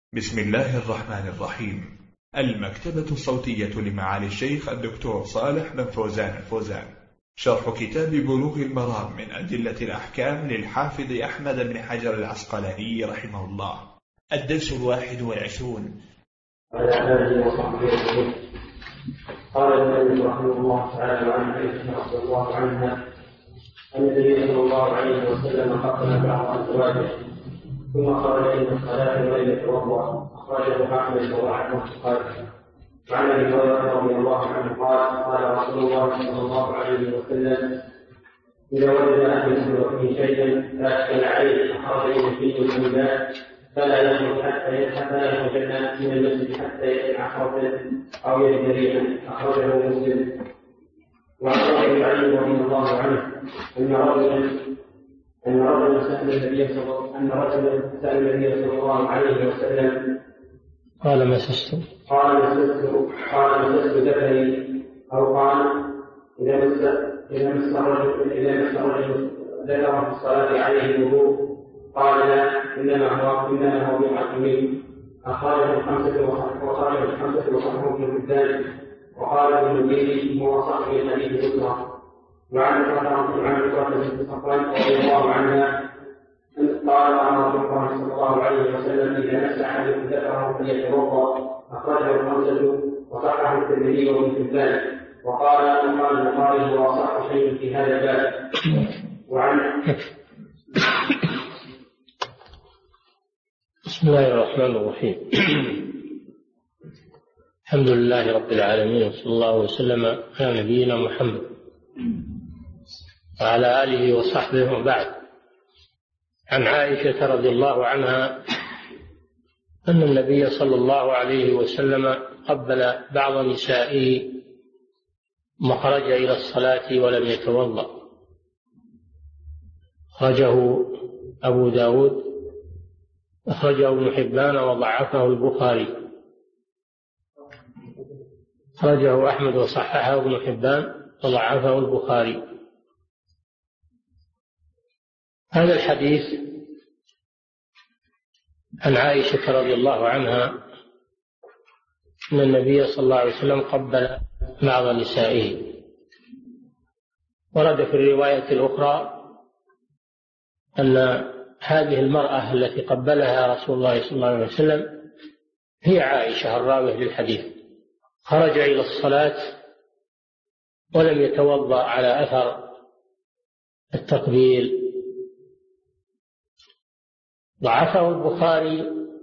بسم الله الرحمن الرحيم. المكتبة الصوتية لمعالي الشيخ الدكتور صالح بن فوزان الفوزان، شرح كتاب بلوغ المرام من أدلة الأحكام للحافظ أحمد بن حجر العسقلاني رحمه الله. الدرس 21. على آله وصحبه أجمعين. قال المؤلف رحمه الله تعالى عن عائشة رضي الله عنها أن النبي صلى الله عليه وسلم قبل بعض أزواجه ثم خرج إلى الصلاة ولم يتوضأ، أخرجه أحمد وأحمد قال. وعن أبي هريرة رضي الله عنه قال قال رسول الله صلى الله عليه وسلم: إذا وجد أحدكم فيه شيئا لا أشكل عليه أخرج فيه الأنباء فلا يخرج من المسجد حتى يسمع صوتا أو يجد ريحا، أخرجه مسلم. وعن أبي علي رضي الله عنه أن رجلا سأل النبي صلى الله عليه وسلم قال مسست ذكري، أو قال إذا مس الرجل ذكر في الصلاة عليه الوضوء، قال لا، إنما هو بحكمه. أخرجه الخمسة وصححه ابن حبان، وقال ابن المديني هو صاحب الحديث الأسرة. وعن عائشة بنت صفوان رضي الله عنها قال رسول الله صلى الله عليه وسلم: إذا مس أحدكم ذكره فليتوضأ، أخرجه الخمسة وصححه الترمذي وابن حبان، وقال البخاري هو أصح شيء في هذا الباب. بسم الله الرحمن الرحيم. الحمد لله رب العالمين، وصلى الله وسلم على نبينا محمد وعلى آله وصحبه وبعد. عن عائشة رضي الله عنها أن النبي صلى الله عليه وسلم قبل بعض نسائه ثم خرج إلى الصلاة ولم يتوضأ. أخرجه أبو داود، أخرجه ابن حبان وضعفه البخاري، أخرجه أحمد وصححه ابن حبان وضعفه البخاري. هذا الحديث عن عائشة رضي الله عنها أن النبي صلى الله عليه وسلم قبل بعض نسائه. ورد في الرواية الأخرى أن هذه المرأة التي قبلها رسول الله صلى الله عليه وسلم هي عائشة الراوية للحديث. خرج إلى الصلاة ولم يتوضأ على أثر التقبيل. ضعفه البخاري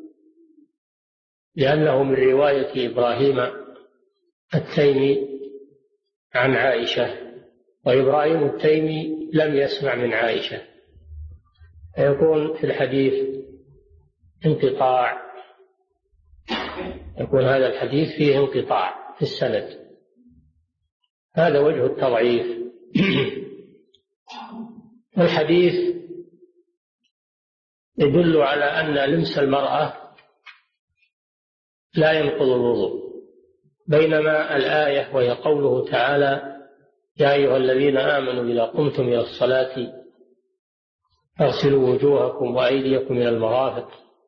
لأنه من رواية إبراهيم التيمي عن عائشة، وإبراهيم التيمي لم يسمع من عائشة، فيكون في الحديث انقطاع، يكون هذا الحديث فيه انقطاع في السند. هذا وجه التضعيف. الحديث يدل على أن لمس المرأة لا ينقض الوضوء، بينما الآية وهي قوله تعالى: يا أيها الذين آمنوا إذا قمتم إلى الصلاة فاغسلوا وجوهكم وأيديكم إلى المرافق،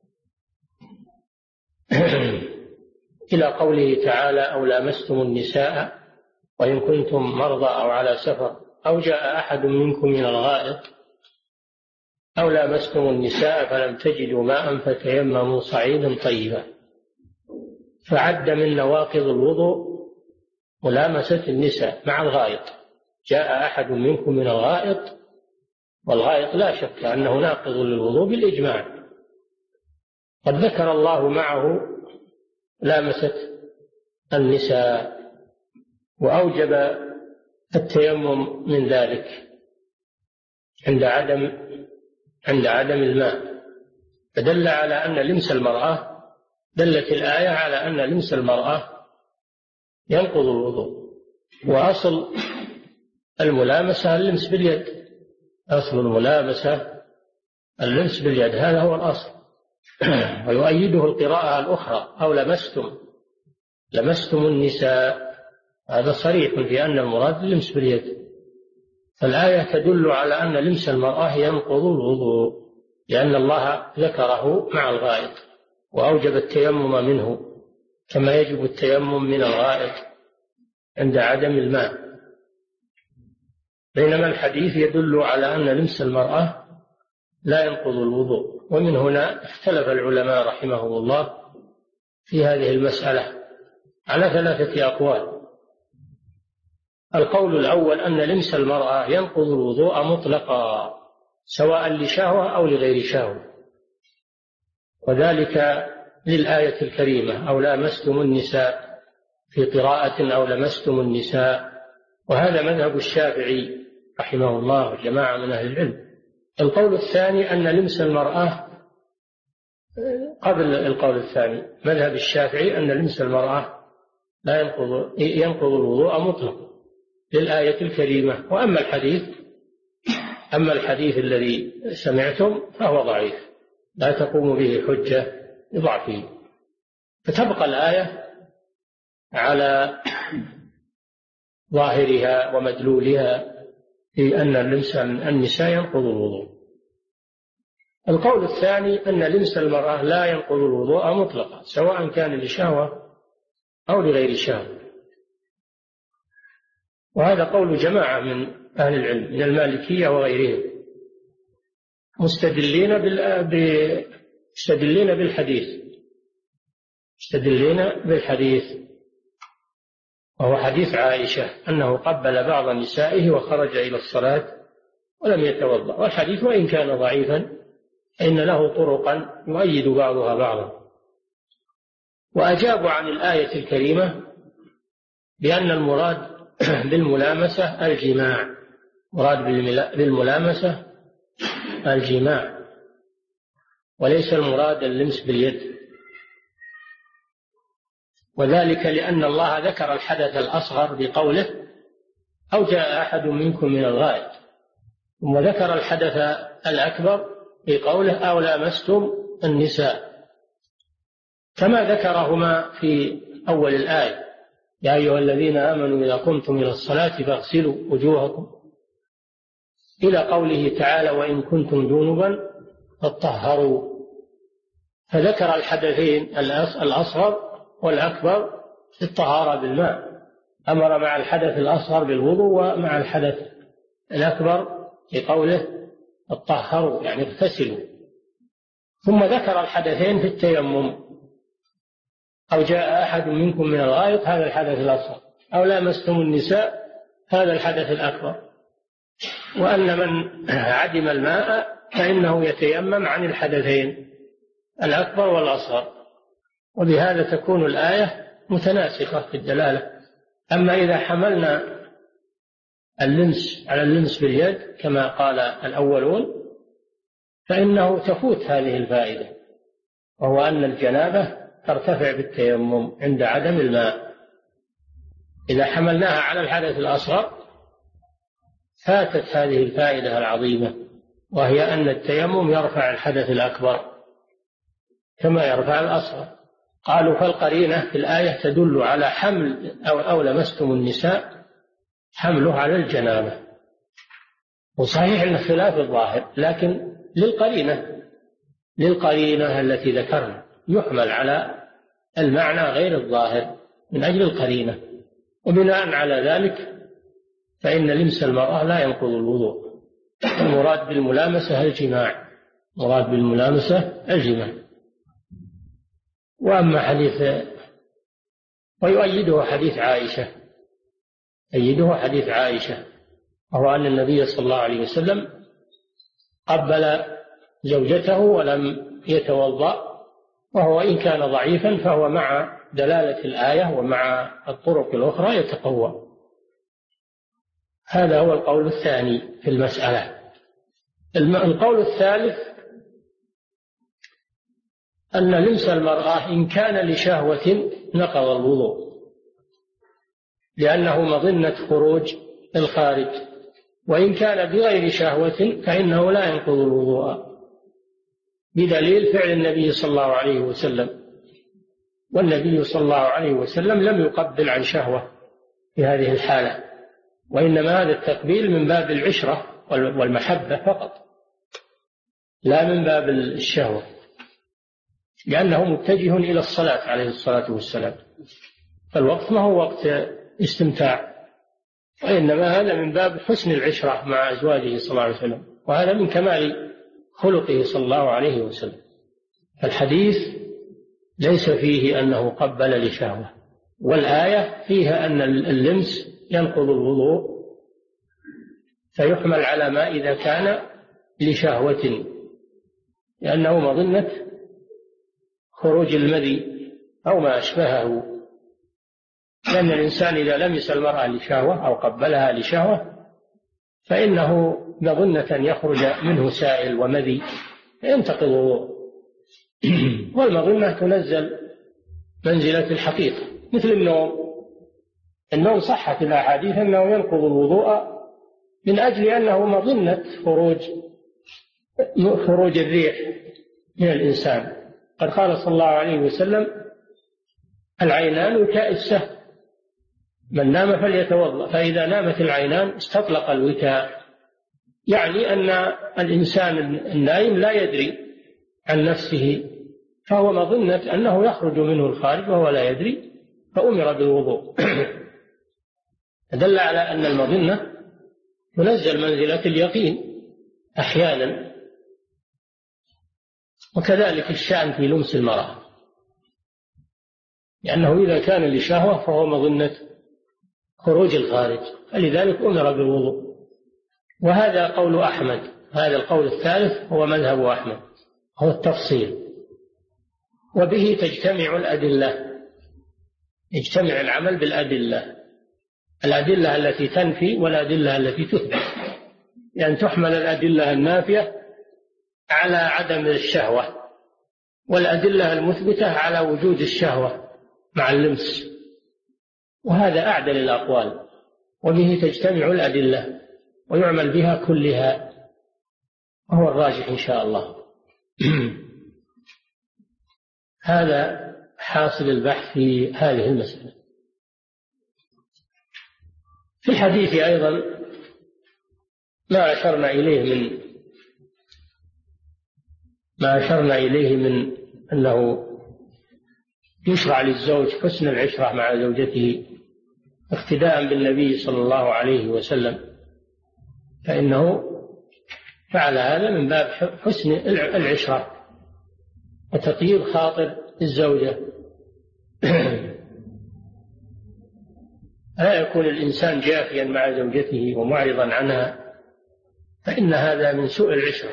إلى قوله تعالى: أو لامستم النساء وإن كنتم مرضى أو على سفر أو جاء أحد منكم من الغائط أو لامستم النساء فلم تجدوا ماء فتيمموا صعيدا طيبا. فعد من نواقض الوضوء ملامسة النساء مع الغائط. جاء أحد منكم من الغائط، والغائط لا شك أنه ناقض للوضوء بالإجماع. قد ذكر الله معه لامسة النساء وأوجب التيمم من ذلك عند عدم الماء، فدل على أن لمس المرأة، دلت الآية على أن لمس المرأة ينقض الوضوء. وأصل الملامسة اللمس باليد، أصل الملامسة اللمس باليد، هذا هو الأصل. ويؤيده القراءة الأخرى: أو لمستم النساء، هذا صريح في أن المراد اللمس باليد. فالآية تدل على أن لمس المرأة ينقض الوضوء، لأن الله ذكره مع الغائط، وأوجب التيمم منه كما يجب التيمم من الغائط عند عدم الماء، بينما الحديث يدل على أن لمس المرأة لا ينقض الوضوء. ومن هنا اختلف العلماء رحمهم الله في هذه المسألة على 3 أقوال. القول الأول أن لمس المرأة ينقض الوضوء مطلقا سواء لشهوة أو لغير شهوة، وذلك للآية الكريمة أو لامستم النساء في قراءة أو لمستم النساء، وهذا مذهب الشافعي رحمه الله وجماعة من أهل العلم. القول الثاني أن لمس المرأة قبل القول الثاني مذهب الشافعي أن لمس المرأة لا ينقض الوضوء مطلقا للآية الكريمة. وأما الحديث الذي سمعتم فهو ضعيف لا تقوم به حجة لضعفه، فتبقى الآية على ظاهرها ومدلولها في أن لمس النساء ينقض الوضوء. القول الثاني أن لمس المرأة لا ينقض الوضوء مطلقا سواء كان لشهوة أو لغير شهوة، وهذا قول جماعة من أهل العلم من المالكية وغيرهم مستدلين بالحديث وهو حديث عائشة أنه قبل بعض نسائه وخرج إلى الصلاة ولم يتوضأ، والحديث وإن كان ضعيفا فإن له طرقا يؤيد بعضها بعضا. وأجابوا عن الآية الكريمة بأن المراد بالملامسة الجماع، مراد بالملامسة الجماع وليس المراد اللمس باليد، وذلك لأن الله ذكر الحدث الأصغر بقوله أو جاء أحد منكم من الغائط، ثم ذكر الحدث الأكبر بقوله أو لامستم النساء كما ذكرهما في أول الآية يا أيها الذين آمنوا إذا قمتم إلى الصلاة فاغسلوا وجوهكم إلى قوله تعالى وإن كنتم جنبا فاطهروا، فذكر الحدثين الأصغر والأكبر في الطهارة بالماء، أمر مع الحدث الأصغر بالوضوء ومع الحدث الأكبر بقوله اطهروا يعني اغتسلوا، ثم ذكر الحدثين في التيمم أو جاء أحد منكم من الغائط هذا الحدث الأصغر أو لامستم النساء هذا الحدث الأكبر، وأن من عدم الماء فإنه يتيمم عن الحدثين الأكبر والأصغر، وبهذا تكون الآية متناسقة في الدلالة. أما إذا حملنا اللمس على اللمس باليد كما قال الأولون فإنه تفوت هذه الفائدة، وهو أن الجنابة ترتفع بالتيمم عند عدم الماء. إذا حملناها على الحدث الأصغر فاتت هذه الفائدة العظيمة، وهي أن التيمم يرفع الحدث الأكبر كما يرفع الأصغر. قالوا فالقرينة في الآية تدل على حمل أو لمستم النساء حمله على الجنابة، وصحيح أن خلاف الظاهر لكن للقرينة التي ذكرنا يحمل على المعنى غير الظاهر من أجل القرينة، وبناء على ذلك فإن لمس المرأة لا ينقض الوضوء. المراد بالملامسة الجماع، مراد بالملامسة الجماع. وأما ويؤيده حديث عائشة وهو أن النبي صلى الله عليه وسلم قبل زوجته ولم يتوضأ، وهو إن كان ضعيفا فهو مع دلالة الآية ومع الطرق الأخرى يتقوى. هذا هو القول الثاني في المسألة. القول الثالث أن لمس المرأة إن كان لشهوة نقض الوضوء، لأنه مظنة خروج الخارج، وإن كان بغير شهوة فإنه لا ينقض الوضوء، بدليل فعل النبي صلى الله عليه وسلم، والنبي صلى الله عليه وسلم لم يقبل عن شهوة في هذه الحالة، وإنما هذا التقبيل من باب العشرة والمحبة فقط لا من باب الشهوة. لأنه متجه إلى الصلاة عليه الصلاة والسلام، فالوقت ما هو وقت استمتاع، وإنما هذا من باب حسن العشرة مع أزواجه صلى الله عليه وسلم، وهذا من كمال خلقه صلى الله عليه وسلم. الحديث ليس فيه أنه قبل لشهوة، والآية فيها أن اللمس ينقض الوضوء، فيحمل على ما إذا كان لشهوة، لأنه مظنة خروج المذي أو ما أشبهه، لأن الإنسان إذا لمس المرأة لشهوة أو قبلها لشهوة فإنه مظنة أن يخرج منه سائل ومذي ينتقض الوضوء. والمظنة تنزل منزلة الحقيقة، مثل النوم صحت الأحاديث أنه ينقض الوضوء من أجل أنه مظنة خروج الريح من الإنسان. قد قال صلى الله عليه وسلم: العينان وكاء السهم، من نام فليتوضأ، فإذا نامت العينان استطلق الوكاء، يعني أن الإنسان النائم لا يدري عن نفسه، فهو مظنة أنه يخرج منه الخارج وهو لا يدري، فأمر بالوضوء. دل على أن المظنة تنزل منزلة اليقين أحيانا. وكذلك الشأن في لمس المرأة، لأنه إذا كان لشهوة فهو مظنة خروج الخارج، فلذلك أمر بالوضوء. وهذا قول أحمد، هذا القول الثالث هو مذهب أحمد، هو التفصيل، وبه تجتمع الأدلة، يجتمع العمل بالأدلة، الأدلة التي تنفي والأدلة التي تثبت، يعني تحمل الأدلة النافية على عدم الشهوة، والأدلة المثبتة على وجود الشهوة مع اللمس، وهذا أعدل الأقوال، وبه تجتمع الأدلة ويعمل بها كلها، وهو الراجح إن شاء الله. هذا حاصل البحث في هذه المسألة. في الحديث أيضا ما أشرنا إليه من أنه يشرع للزوج حسن العشرة مع زوجته اقتداء بالنبي صلى الله عليه وسلم، فإنه فعل هذا من باب حسن العشرة وتطيب خاطر الزوجة. لا يكون الإنسان جافيا مع زوجته ومعرضا عنها، فإن هذا من سوء العشرة.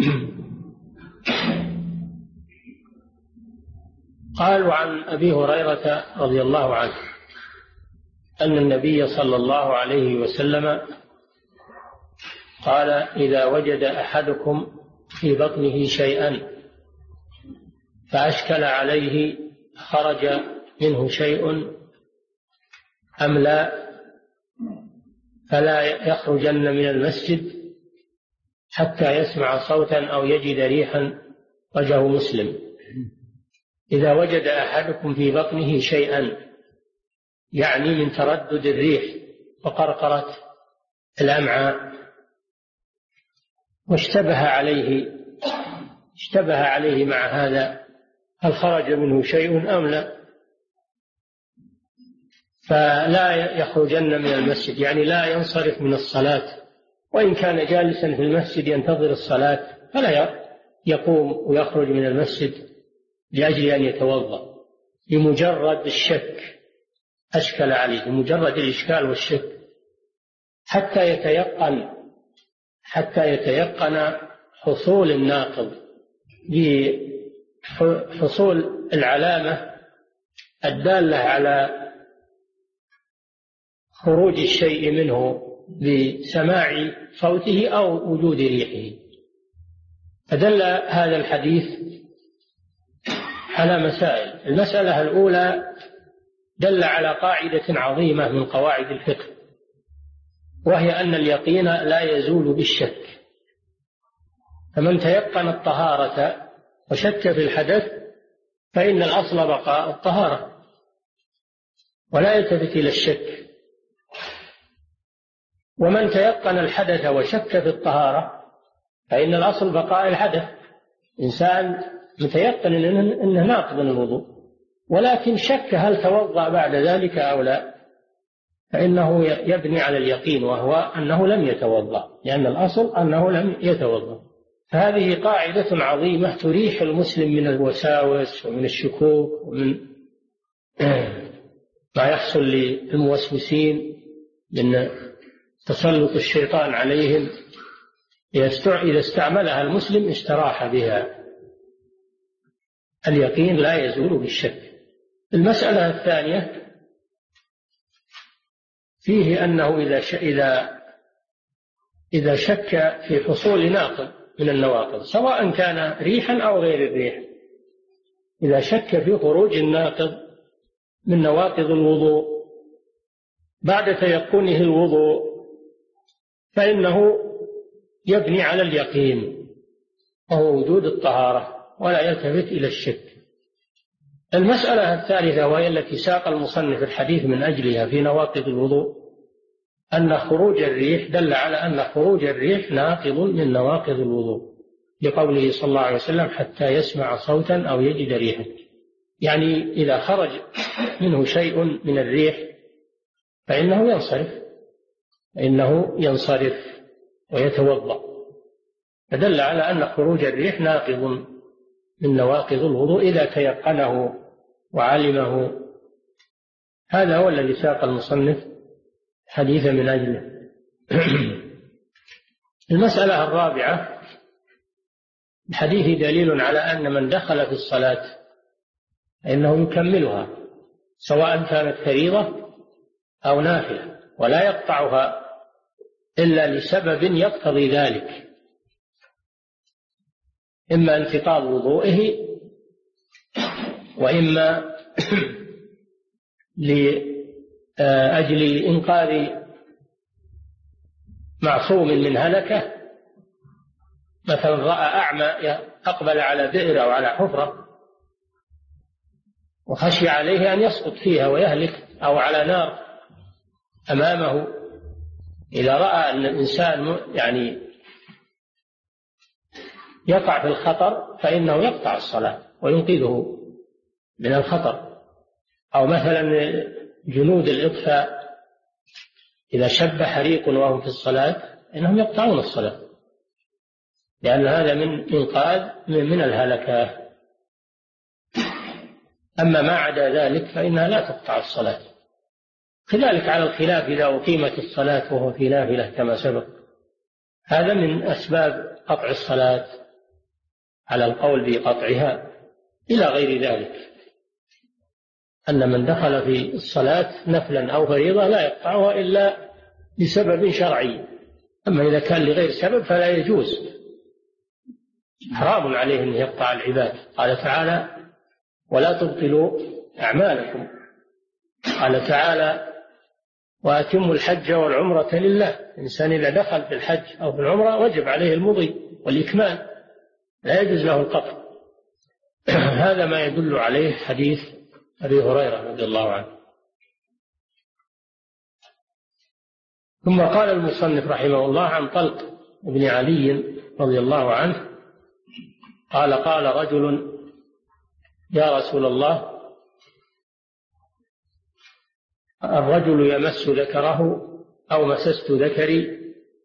قالوا عن أبي هريرة رضي الله عنه أن النبي صلى الله عليه وسلم قال: إذا وجد أحدكم في بطنه شيئا فأشكل عليه خرج منه شيء أم لا، فلا يخرجن من المسجد حتى يسمع صوتا أو يجد ريحا. رجاه مسلم. إذا وجد أحدكم في بطنه شيئا يعني من تردد الريح وقرقرة الأمعاء، واشتبه عليه مع هذا هل خرج منه شيء أم لا، فلا يخرجن من المسجد، يعني لا ينصرف من الصلاة، وإن كان جالسا في المسجد ينتظر الصلاة فلا يقوم ويخرج من المسجد لأجل أن يتوضأ، بمجرد الشك أشكل عليه، بمجرد الإشكال والشك، حتى يتيقن حصول الناقض، بحصول العلامة الدالة على خروج الشيء منه بسماع صوته أو وجود ريحه. فدل هذا الحديث على مسائل. المسألة الأولى دل على قاعدة عظيمة من قواعد الفقه، وهي أن اليقين لا يزول بالشك، فمن تيقن الطهارة وشك في الحدث فإن الأصل بقاء الطهارة ولا يلتفت إلى الشك، ومن تيقن الحدث وشك في الطهارة فإن الأصل بقاء الحدث. إنسان متيقن أنه ناقض الوضوء، ولكن شك هل توضأ بعد ذلك أو لا، فإنه يبني على اليقين، وهو أنه لم يتوضأ، لأن الأصل أنه لم يتوضأ. فهذه قاعدة عظيمة تريح المسلم من الوساوس ومن الشكوك ومن ما يحصل للموسوسين من تسلط الشيطان عليهم. إذا استعملها المسلم استراح بها. اليقين لا يزول بالشك. المسألة الثانية فيه أنه إذا شك في حصول ناقض من النواقض سواء كان ريحا أو غير الريح، إذا شك في خروج الناقض من نواقض الوضوء بعد تيقنه الوضوء فإنه يبني على اليقين وهو وجود الطهارة ولا يلتفت إلى الشك. المسألة الثالثة وهي التي ساق المصنف الحديث من أجلها في نواقض الوضوء أن خروج الريح دل على أن خروج الريح ناقض من نواقض الوضوء، لقوله صلى الله عليه وسلم حتى يسمع صوتا أو يجد ريحا، يعني إذا خرج منه شيء من الريح فإنه ينصرف ويتوضأ، فدل على أن خروج الريح ناقض من نواقض الوضوء إذا تيقنه وعلمه. هذا هو الذي ساق المصنف حديث من أجله. المسألة الرابعة الحديث دليل على أن من دخل في الصلاة فإنه يكملها سواء كانت فريضة أو نافلة، ولا يقطعها إلا لسبب يقتضي ذلك، إما انتقاض وضوئه وإما لأجل إنقاذ معصوم من هلكة، مثلا رأى أعمى أقبل على بئر أو على حفرة وخشي عليه أن يسقط فيها ويهلك، أو على نار أمامه، إذا رأى أن الإنسان يعني يقع في الخطر فإنه يقطع الصلاة وينقذه من الخطر. أو مثلا جنود الإطفاء إذا شب حريق وهم في الصلاة إنهم يقطعون الصلاة، لأن هذا من إنقاذ من الهلكة. أما ما عدا ذلك فإنها لا تقطع الصلاة. كذلك على الخلاف إذا أقيمت الصلاة وهو في نافلة كما سبق، هذا من أسباب قطع الصلاة على القول بقطعها، إلى غير ذلك، أن من دخل في الصلاة نفلا أو فريضة لا يقطعها إلا لسبب شرعي. أما إذا كان لغير سبب فلا يجوز، حرام عليه أن يقطع العباد. قال تعالى ولا تبطلوا أعمالكم. قال تعالى وأتموا الحج والعمرة لله. الإنسان إذا دخل في الحج أو في العمرة وجب عليه المضي والإكمال، لا يجوز له القطع. هذا ما يدل عليه حديث أبي هريرة رضي الله عنه. ثم قال المصنف رحمه الله عن طلق بن علي رضي الله عنه قال قال رجل يا رسول الله الرجل يمس ذكره أو مسست ذكري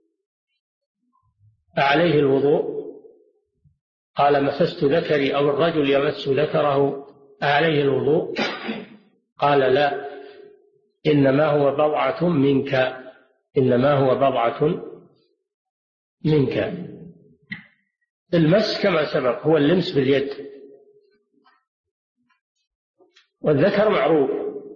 فعليه الوضوء؟ قال مسست ذكري أو الرجل يمس ذكره عليه الوضوء؟ قال لا، إنما هو بضعة منك، إنما هو بضعة منك. المس كما سبق هو اللمس باليد، والذكر معروف،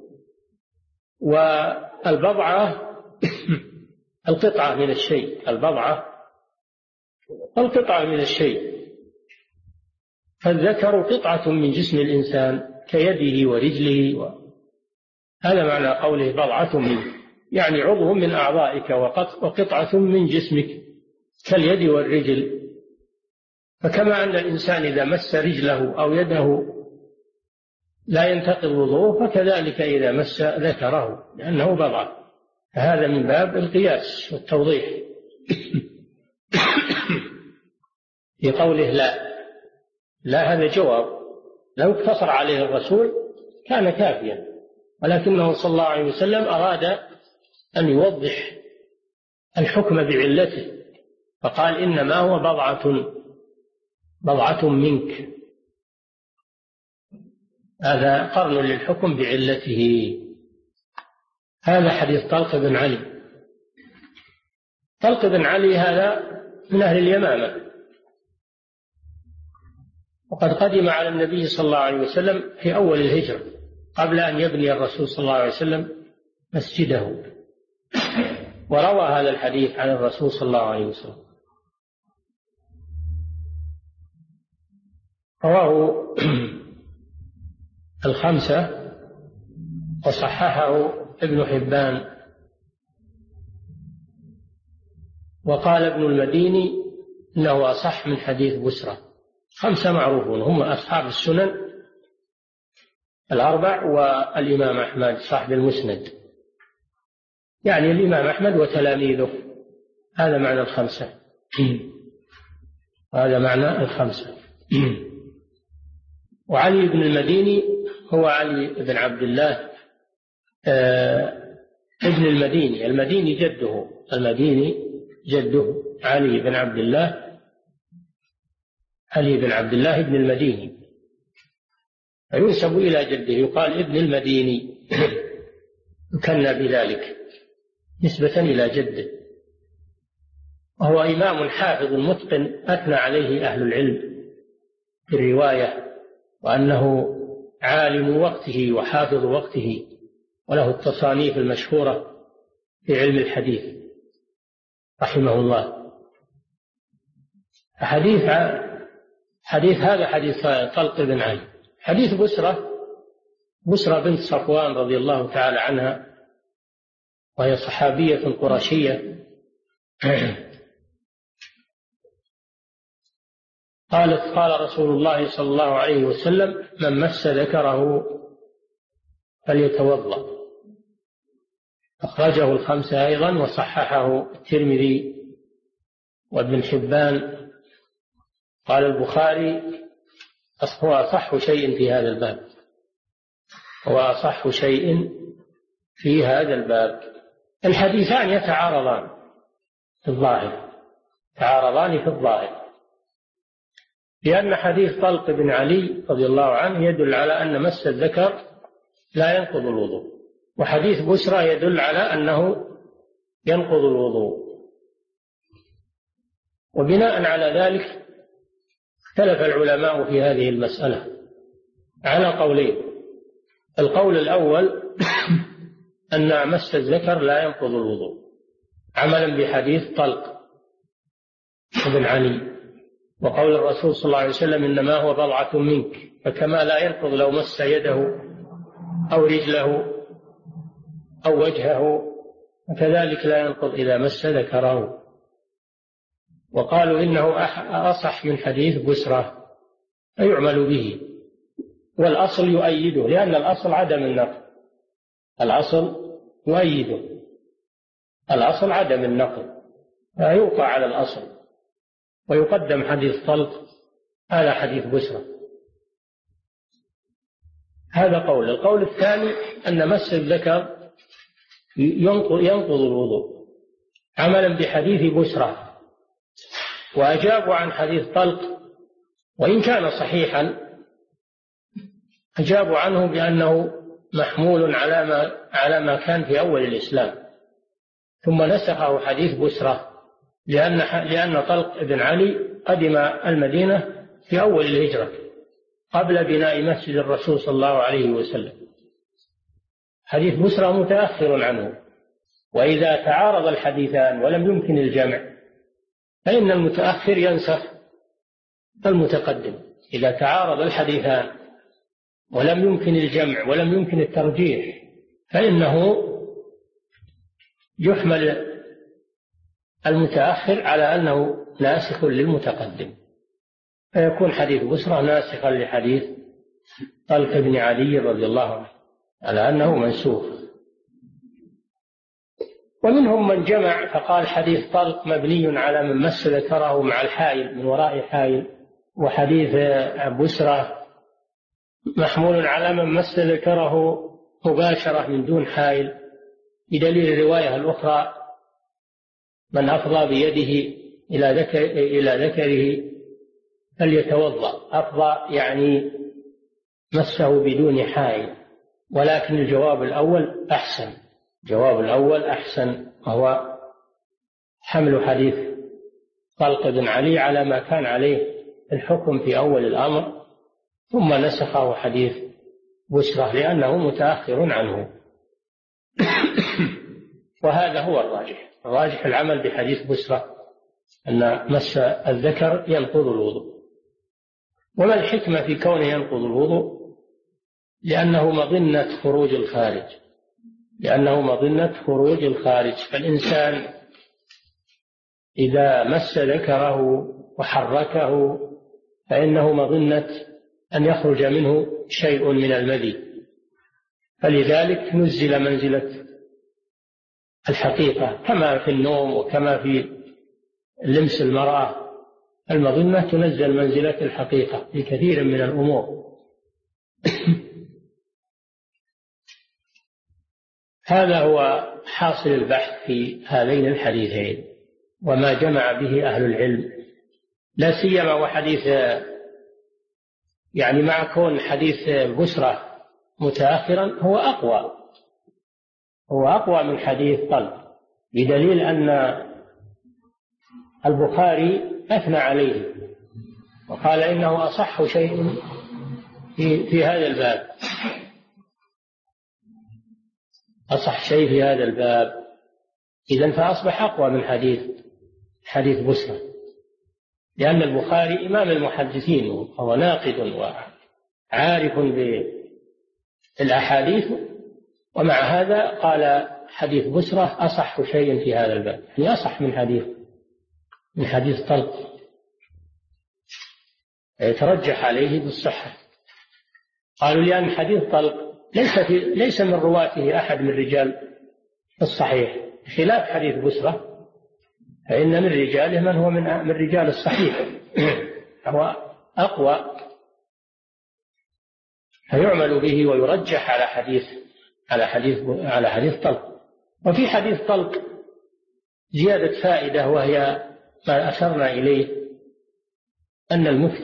والبضعة القطعة من الشيء، البضعة القطعة من الشيء، فالذكر قطعة من جسم الإنسان كيده ورجله هذا معنى قوله بضعة منك، يعني عضو من أعضائك وقطعة من جسمك كاليد والرجل. فكما أن الإنسان إذا مس رجله أو يده لا ينتقض وضوءه، فكذلك إذا مس ذكره لأنه بضعة. فهذا من باب القياس والتوضيح. في قوله لا، لا، هذا جواب، لو اقتصر عليه الرسول كان كافيا، ولكنه صلى الله عليه وسلم أراد أن يوضح الحكم بعلته، فقال إنما هو بضعة منك. هذا قرن للحكم بعلته. هذا حديث طلق بن علي. طلق بن علي هذا من أهل اليمامة، وقد قدم على النبي صلى الله عليه وسلم في أول الهجرة قبل أن يبني الرسول صلى الله عليه وسلم مسجده، وروى هذا الحديث عن الرسول صلى الله عليه وسلم. رواه الخمسة وصححه ابن حبان، وقال ابن المديني إنه أصح من حديث بسرى. خمسة معروفون هم أصحاب السنن الأربع والإمام أحمد صاحب المسند، يعني الإمام أحمد وتلاميذه. هذا معنى الخمسة. هذا معنى الخمسة. وعلي بن المديني هو علي بن عبد الله ابن المديني. المديني جده علي بن عبد الله ابن المديني، فينسب إلى جده، يقال ابن المديني، يكنى بذلك نسبة إلى جده. وهو إمام حافظ متقن أثنى عليه أهل العلم في الرواية، وأنه عالم وقته وحافظ وقته، وله التصانيف المشهورة في علم الحديث رحمه الله. هذا حديث طلق بن علي. حديث بسرى بنت صفوان رضي الله تعالى عنها، وهي صحابية قرشية، قالت: قال رسول الله صلى الله عليه وسلم: من مس ذكره فليتوضأ. أخرجه الخمسة أيضا، وصححه الترمذي وابن حبان. قال البخاري: هو أصح شيء في هذا الباب، هو أصح شيء في هذا الباب. الحديثان يتعارضان في الظاهر، لأن حديث طلق بن علي رضي الله عنه يدل على أن مس الذكر لا ينقض الوضوء، وحديث بسرى يدل على أنه ينقض الوضوء. وبناء على ذلك اختلف العلماء في هذه المسألة على قولين. القول الأول أن مس الذكر لا ينقض الوضوء، عملا بحديث طلق بن علي، وقول الرسول صلى الله عليه وسلم: إنما هو بضعة منك، فكما لا ينقض لو مس يده أو رجله أو وجهه، وكذلك لا ينقض إذا مس ذكره. وقالوا إنه أصح من حديث بسرى فيعمل به، والأصل يؤيده، لأن الأصل عدم النقل. الأصل يؤيده، الأصل عدم النقل، فيوقع على الأصل، ويقدم حديث طلق على حديث بسرى. هذا قول. القول الثاني أن مس الذكر ينقض الوضوء، عملا بحديث بسرى. وأجابوا عن حديث طلق، وإن كان صحيحا أجابوا عنه بأنه محمول على ما كان في أول الإسلام، ثم نسخه حديث بسرى، لأن طلق بن علي قدم المدينة في أول الهجرة قبل بناء مسجد الرسول صلى الله عليه وسلم. حديث بسرى متأخر عنه، وإذا تعارض الحديثان ولم يمكن الجمع فإن المتأخر ينسخ المتقدم. إذا تعارض الحديثان ولم يمكن الجمع ولم يمكن الترجيح فإنه يحمل المتأخر على أنه ناسخ للمتقدم، فيكون حديث بسرى ناسخا لحديث طلق بن علي رضي الله عنه على أنه منسوخ. ومنهم من جمع فقال حديث طلق مبني على من مس ذكره مع الحائل من وراء حائل، وحديث بسرة محمول على من مس ذكره مباشرة من دون حائل، بدليل الرواية الأخرى من أفضى بيده إلى ذكره فليتوضأ. أفضى يعني مسه بدون حائل، ولكن الجواب الأول أحسن. الجواب الأول أحسن، وهو حمل حديث طلق بن علي على ما كان عليه الحكم في أول الأمر، ثم نسخه حديث بسرة لأنه متأخر عنه. وهذا هو الراجح العمل بحديث بسرة، أن مس الذكر ينقض الوضوء. وما الحكمة في كونه ينقض الوضوء؟ لأنه مظنة خروج الخارج. فالإنسان إذا مس ذكره وحركه فإنه مظنة أن يخرج منه شيء من المذي، فلذلك نزل منزلة الحقيقة، كما في النوم وكما في لمس المرأة. المظنة تنزل منزلة الحقيقة في كثير من الأمور. هذا هو حاصل البحث في هذين الحديثين وما جمع به أهل العلم، لا سيما وحديث يعني مع كون حديث بسرة متأخرا هو أقوى من حديث طلق، بدليل أن البخاري أثنى عليه وقال إنه أصح شيء في هذا الباب، أصح شيء في هذا الباب. إذن فأصبح أقوى من حديث بسرة، لأن البخاري إمام المحدثين وهو ناقد وعارف بالأحاديث، ومع هذا قال حديث بسرة أصح شيء في هذا الباب، يعني أصح من حديث طلق، يترجح عليه بالصحة. قالوا لأن حديث طلق ليس من رواته أحد من رجال الصحيح، خلاف حديث بسرة فإن من رجاله من هو من رجال الصحيح، هو أقوى، فيعمل به ويرجح على حديث طلق. وفي حديث طلق زيادة فائدة، وهي ما أشرنا إليه، أن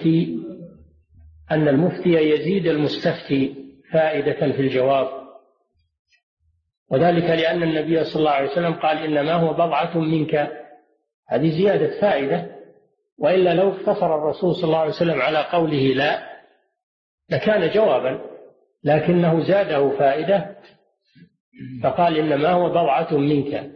المفتي يزيد المستفتي فائدة في الجواب، وذلك لأن النبي صلى الله عليه وسلم قال إنما هو بضعة منك. هذه زيادة فائدة، وإلا لو اقتصر الرسول صلى الله عليه وسلم على قوله لا لكان جوابا، لكنه زاده فائدة فقال إنما هو بضعة منك.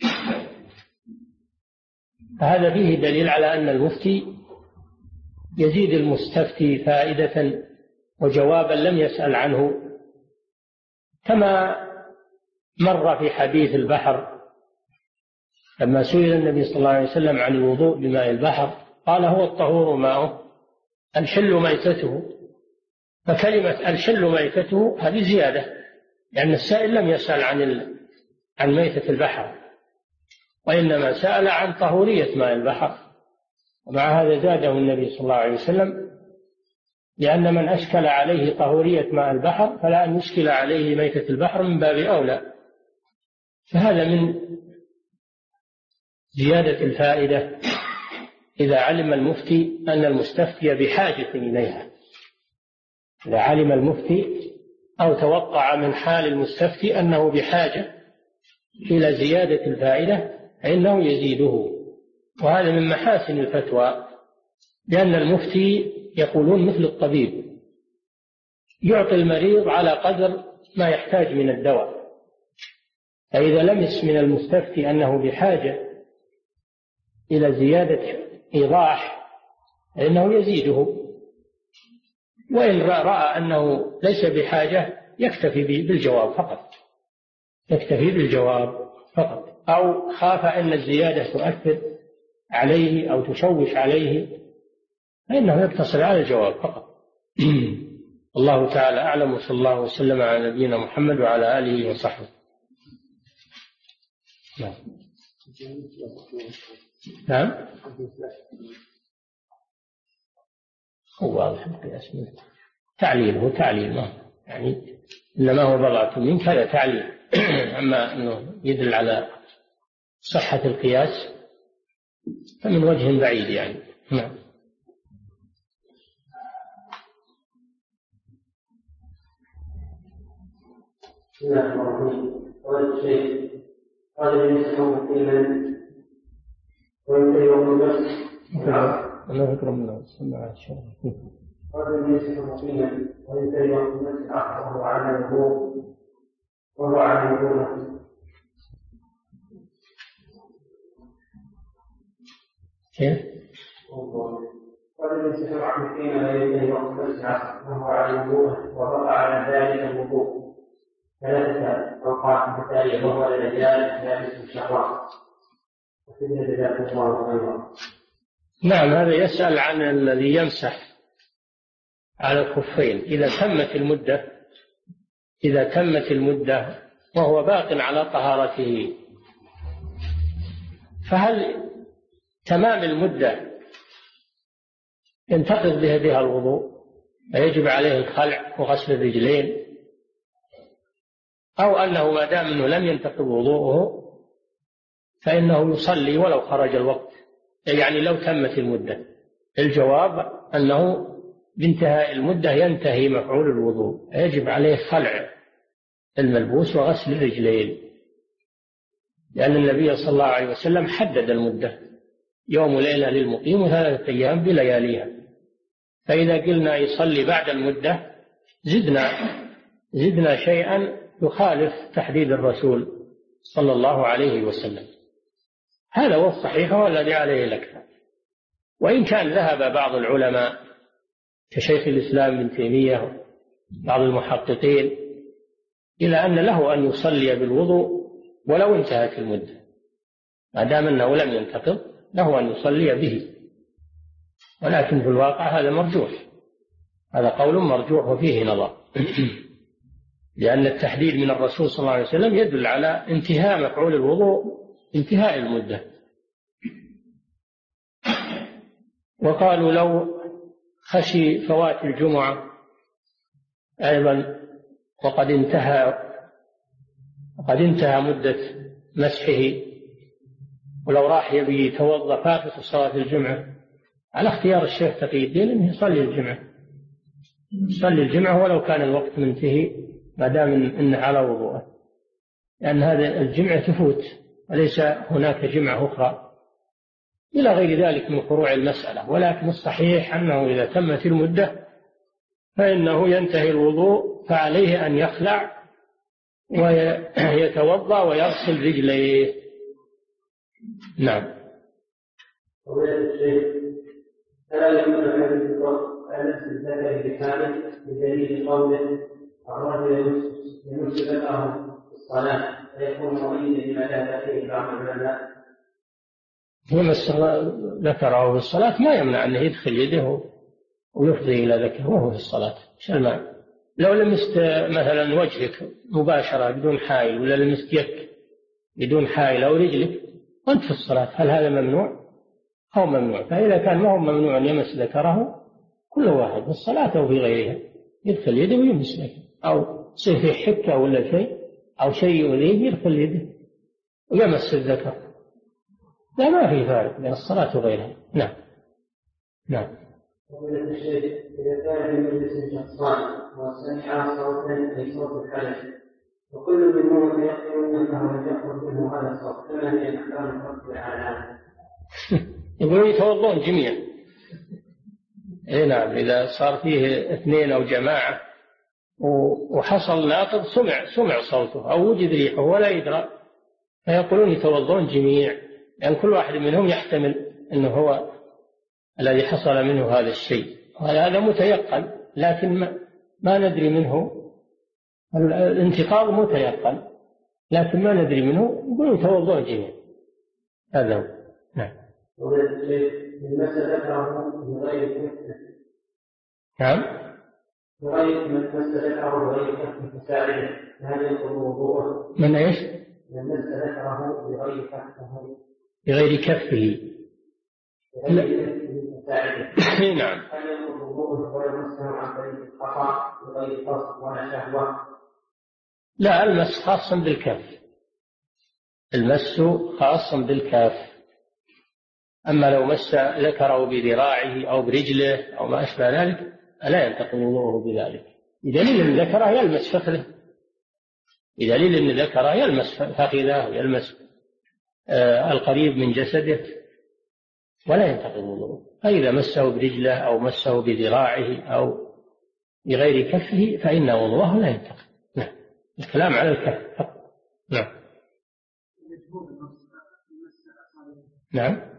فهذا فيه دليل على أن المفتي يزيد المستفتي فائدة وجوابا لم يسأل عنه، كما مر في حديث البحر لما سئل النبي صلى الله عليه وسلم عن الوضوء بماء البحر قال هو الطهور ماؤه الحل ميتته. فكلمة الحل ميتته هذه زيادة، لأن السائل لم يسأل عن ميتة البحر، وإنما سأل عن طهورية ماء البحر، ومع هذا زاده النبي صلى الله عليه وسلم، لأن من أشكل عليه طهورية ماء البحر فلا أن يشكل عليه ميتة البحر من باب أولى. فهذا من زيادة الفائدة إذا علم المفتي أن المستفتي بحاجة إليها. إذا علم المفتي أو توقع من حال المستفتي أنه بحاجة إلى زيادة الفائدة فإنه يزيده. وهذا من محاسن الفتوى، لأن المفتي يقولون مثل الطبيب يعطي المريض على قدر ما يحتاج من الدواء، فإذا لمس من المستفتي أنه بحاجة إلى زيادة إيضاح فإنه يزيده، وإن رأى أنه ليس بحاجة يكتفي بالجواب فقط، أو خاف أن الزيادة تؤثر عليه أو تشوش عليه فإنه يقتصر على الجواب فقط. الله تعالى أعلم، وصلى الله وسلم على نبينا محمد وعلى آله وصحبه. نعم. هو واضح القياس منه تعليل، هو تعليل ما يعني إنما هو بضعة منك، هذا تعليل. أما أنه يدل على صحة القياس فمن وجه بعيد يعني. نعم. بسم الله الرحمن الرحيم. قال الشيخ قال يمسحه قيلا وينتهي النفس أنا أكرم الله سمع الشيخ قال يمسحه قيلا وينتهي النفس وهو على الوضوء وهو على الوضوء. كيف؟ قال يمسحه قيلا وينتهي النفس وهو على الوضوء وهو على ذلك الوضوء 3 أوقات متتالية وهو الرجال لابس الشهوات. نعم. هذا يسأل عن الذي يمسح على الخفين إذا تمت المدة وهو باق على طهارته، فهل تمام المدة ينتقض بها الوضوء فيجب عليه الخلع وغسل الرجلين، أو أنه ما دام أنه لم ينتقض وضوءه فإنه يصلي ولو خرج الوقت، يعني لو تمت المدة؟ الجواب أنه بانتهاء المدة ينتهي مفعول الوضوء، يجب عليه خلع الملبوس وغسل الرجلين، لأن النبي صلى الله عليه وسلم حدد المدة 1 يوم وليلة للمقيم و3 أيام بلياليها، فإذا قلنا يصلي بعد المدة زدنا شيئا يخالف تحديد الرسول صلى الله عليه وسلم. هذا هو الصحيح والذي عليه الأكثر، وإن كان ذهب بعض العلماء كشيخ الإسلام ابن تيمية بعض المحققين إلى أن له أن يصلي بالوضوء ولو انتهت المدة، ما دام أنه لم ينتقض له أن يصلي به، ولكن في الواقع هذا مرجوح، هذا قول مرجوح وفيه نظر. لأن التحديد من الرسول صلى الله عليه وسلم يدل على انتهاء مفعول الوضوء، انتهاء المدة. وقالوا لو خشي فوات الجمعة أيضا وقد انتهى مدة مسحه، ولو راح يبي يتوضأ فاتت صلاة الجمعة، على اختيار الشيخ تقي الدين أنه يصلي الجمعة ولو كان الوقت منتهي ما دام إنه على وضوءه، لأن هذا الجمعة تفوت وليس هناك جمعة أخرى، إلى غير ذلك من فروع المسألة. ولكن الصحيح أنه إذا تمت المدة فإنه ينتهي الوضوء، فعليه أن يخلع ويتوضأ ويغسل رجليه. نعم. ألا يكون هذا الذكر بكامل بدليل قوله الرجل يمس ذكره في الصلاة فيكون مؤيدا لما لا فيه بعض العلماء؟ يمس ذكره في الصلاة ما يمنع أنه يدخل يده ويفضي إلى ذكره وهو في الصلاة. شلمان لو لمست مثلا وجهك مباشرة بدون حائل، ولا لمست يدك بدون حائل أو رجلك وأنت في الصلاة، هل هذا ممنوع أو ممنوع؟ فإذا كان ما هو ممنوع أن يمس ذكره، كل واحد في الصلاة أو في غيرها يدخل يده ويمس ذكره، أو يصير في حكة ولا شيء أو شيء يؤذيه يدخل يده ويمس الذكر، لا ما في فارق بين الصلاة وغيرها. نعم. نعم. وقلت الشيخ إذا كان في مجلس شخصان وسمع صوتا أي صوت الحدث وكل منهما يقول أنه لم يخرج منه هذا الصوت، فما هي الأحكام الخاصة على هذا؟ يقولون يتوضون جميعا. إيه نعم. إذا صار فيه 2 أو جماعة وحصل ناقض سمع صوته أو وجد ريحه ولا يدرى، فيقولون يتوضون جميع، لأن كل واحد منهم يحتمل أنه هو الذي حصل منه هذا الشيء، وهذا متيقن، لكن ما ندري منه، الانتقاض متيقن لكن ما ندري منه، يقولون يتوضون جميع. هذا هو. نعم. المس ذكره بغير كفه. نعم. بغير من مس ذكره بغير كفه فساعده، هل ينقض وضوءه؟ من ايش؟ من مس ذكره بغير كفه. بغير كفه. نعم. هل يكون وضوءه ويمسه عن طريق الخطأ بغير قصد ولا شهوة؟ لا، المس خاص بالكف، المس خاص بالكف. أما لو مس ذكره بذراعه أو برجله أو ما أشبه ذلك لا ينتقض وضوءه بذلك، بدليل أن ذكره يلمس فخذه، بدليل أن ذكره يلمس فخذه ويلمس القريب من جسده ولا ينتقض وضوءه. فإذا مسه برجله أو مسه بذراعه أو بغير كفه فإن وضوءه لا ينتقض. نعم، الكلام على الكف فقط. نعم. نعم.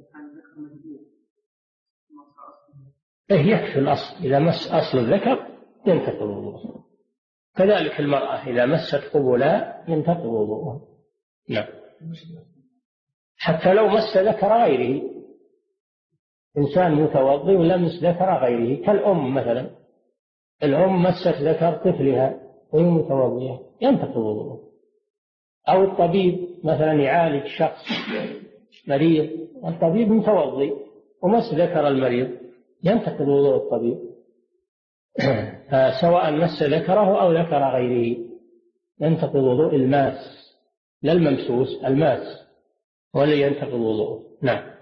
يكفي الأصل، إذا مس أصل الذكر ينتقض وضوءه، كذلك المرأة إذا مست قبلها ينتقض وضوءها. نعم. حتى لو مس ذكر غيره، إنسان متوضئ ولمس ذكر غيره كالأم مثلا، الأم مست ذكر طفلها وهي متوضئة ينتقض وضوءه. أو الطبيب مثلا يعالج شخص مريض، الطبيب متوضئ ومس ذكر المريض ينتقض وضوء الطبيب. سواء مس ذكره أو ذكر غيره ينتقض وضوء الماس، لا الممسوس، الماس هو اللي ينتقض وضوءه. نعم.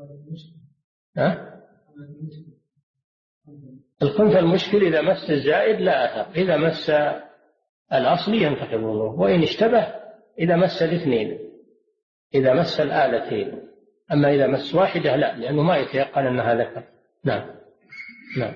الخنث المشكل إذا مس الزائد لا أثر، إذا مس الأصل ينتقض وضوءه، وإن اشتبه إذا مس الاثنين، إذا مس الآلتين. أما إذا مس واحدة لا، لأنه ما يتيقن أنها ذكر. نعم. نعم.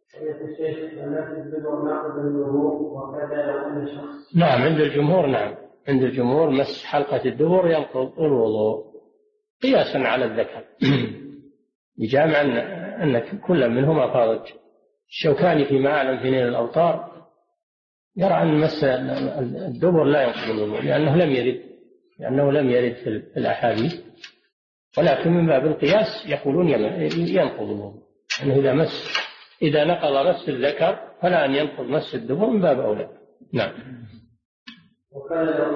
نعم عند الجمهور، نعم عند الجمهور مس حلقة الدبر ينقض الوضوء قياسا على الذكر بجامع أن كل منهما فارج. الشوكاني في معالم في نيل الأوطار يرى أن مس الدبر لا ينقض الوضوء لأنه لم يرد في الأحاديث، ولكن من باب القياس يقولون ينقض الوضوء، أنه إذا نقض مس الذكر فلا أن ينقض مس الدبر من باب أولى. نعم. وكذا لو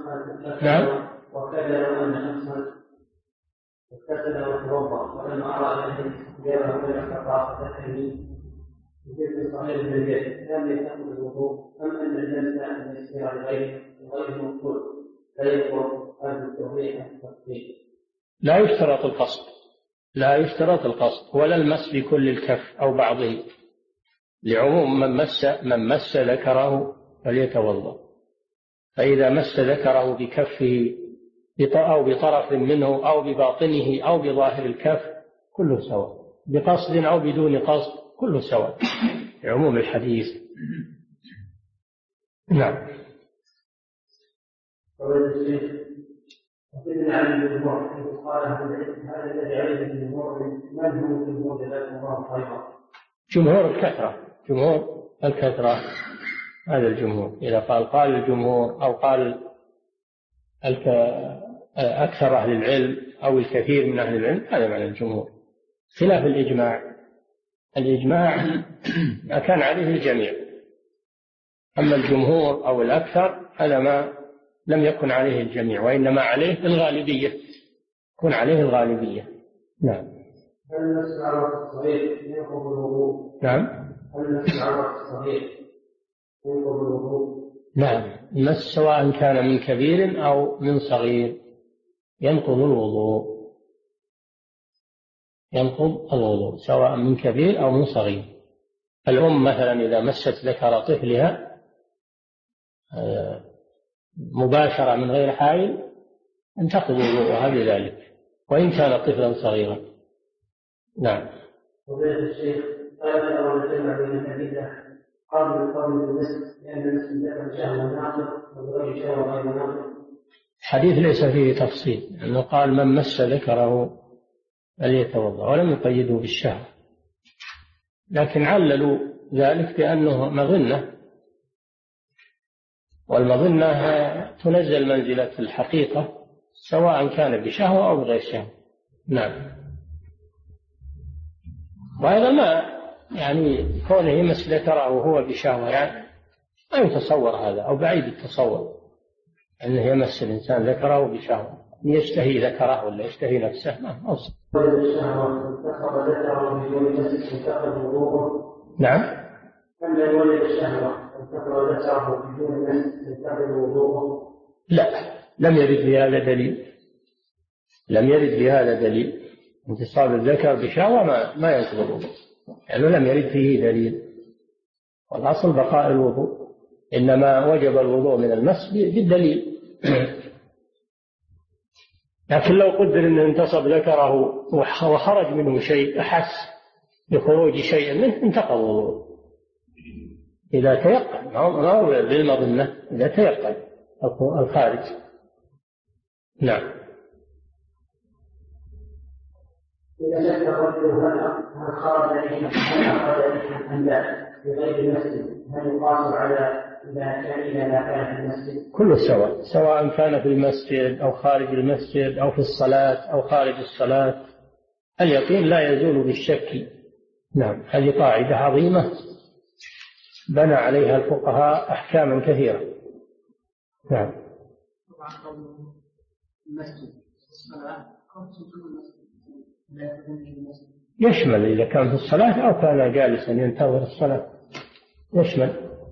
أن شخصا اغتسل وتوضأ ولما أراد أن يستخدمه من الثقافة التهميم بجسم صغير من اليد لم يتم الوضوء، أم أن الجلسة أن يسير لغير مقصود لا يقوم هذا التوضيح التفصيل؟ لا يشترط القصد، لا يشترط القصد ولا المس بكل الكف أو بعضه، لعموم من مس ذكره فليتوضأ. فإذا مس ذكره بكفه أو بطرف منه أو بباطنه أو بظاهر الكف كله سواء، بقصد أو بدون قصد كله سواء، عموم الحديث. نعم. وقلنا عن الجمهور قال هذا الذي عليه الجمهور من هو الجمهور جزاكم الله خيرا؟ جمهور الكثرة هذا الجمهور. إذا قال الجمهور أو قال أكثر أهل العلم أو الكثير من أهل العلم هذا معنى الجمهور، خلاف الإجماع ما كان عليه الجميع، أما الجمهور أو الأكثر هذا ما لم يكن عليه الجميع، وإنما عليه الغالبية، يكون عليه الغالبية. نعم. هل نفس العورة الصغير ينقض الوضوء؟ نعم. هل نفس العورة الصغير ينقض الوضوء؟ نعم، المس سواء كان من كبير أو من صغير ينقض الوضوء سواء من كبير أو من صغير. الأم مثلا إذا مست ذكر طفلها مباشرة من غير حائل انتقض وضوءها بذلك وإن كان طفلا صغيرا. نعم. وبيت الشيخ قال أول جمع بين الأدلة قبل المسك لأن المسك ذكر شهوة ناقض وغير شهوة غير ناقض. الحديث ليس فيه تفصيل، أنه قال من مس ذكره فليتوضأ ولم يقيده بالشهوة، لكن عللوا ذلك بأنه مظنة، والمظنة تنزل منزلة الحقيقة سواء كان بشهوة أو بغير شهوة. نعم. وأيضا ما يعني كونه يمس ذكره وهو بشهوة يعني ما يتصور هذا، أو بعيد التصور أنه يمس الإنسان ذكره بشهوة، يشتهي ذكره ولا يشتهي نفسه، ما أوصل. ولد الشهوة انتقض ذكره بدون مس انتقض وضوءه. نعم. أما ولد الشهوة انتقض ذكره بدون مس انتقض وضوءه. لا، لم يرد بهذا دليل، لم يرد بهذا دليل. انتصاب الذكر بشهوة ما ينقض الوضوء، لأنه لم يرد فيه دليل، والأصل بقاء الوضوء، إنما وجب الوضوء من المس بالدليل. لكن لو قدر أنه انتصب ذكره وخرج منه شيء، أحس بخروج شيء منه، انتقض الوضوء إذا تيقن، ما هو للمظنة، إذا تيقن الخارج. نعم. إذا شك الرجل هل خرج عليه أم لا بغير المسجد، هل يقاس على إذا كان في المسجد؟ كله سواء كان في المسجد أو خارج المسجد أو في الصلاة أو خارج الصلاة، اليقين لا يزول بالشك. نعم، هذه قاعدة عظيمة بنى عليها الفقهاء أحكاما كثيرة. نعم. المسجد الصلاة يشمل إذا كان في الصلاة أو كان جالسا ينتظر الصلاة، يشمل.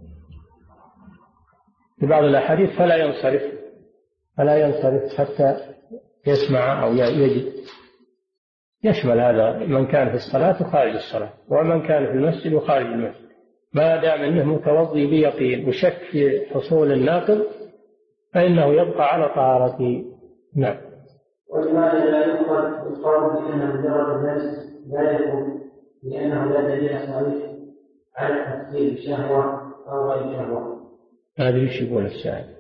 في بعض الأحاديث فلا ينصرف حتى يسمع أو يجد، يشمل هذا من كان في الصلاة وخارج الصلاة، ومن كان في المسجد وخارج المسجد، ما دام أنه متوضي بيقين وشك في حصول الناقض فإنه يبقى على طهارته. نعم. ولماذا لا يؤخذ القول بأن مجرد النفس لا يكون، لأنه لا دليل صريح على تفسير الشهوة أو غير شهوة؟ هذا ايش يقول السائل؟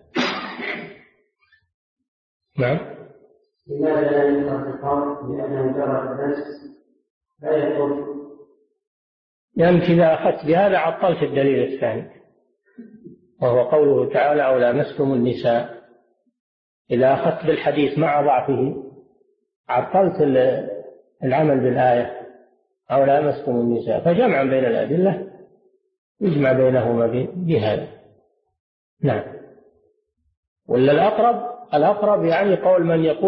نعم. لماذا لا يؤخذ القول بأن مجرد النفس لا يكون؟ يعني إذا أخذت بهذا عطلت الدليل الثاني، وهو قوله تعالى أو لامستم النساء. إذا أخذت بالحديث مع ضعفه عطلت العمل بالآية أو لامستم النساء، فجمعا بين الأدلة يجمع بينهما بهذا. نعم. ولا الأقرب يعني قول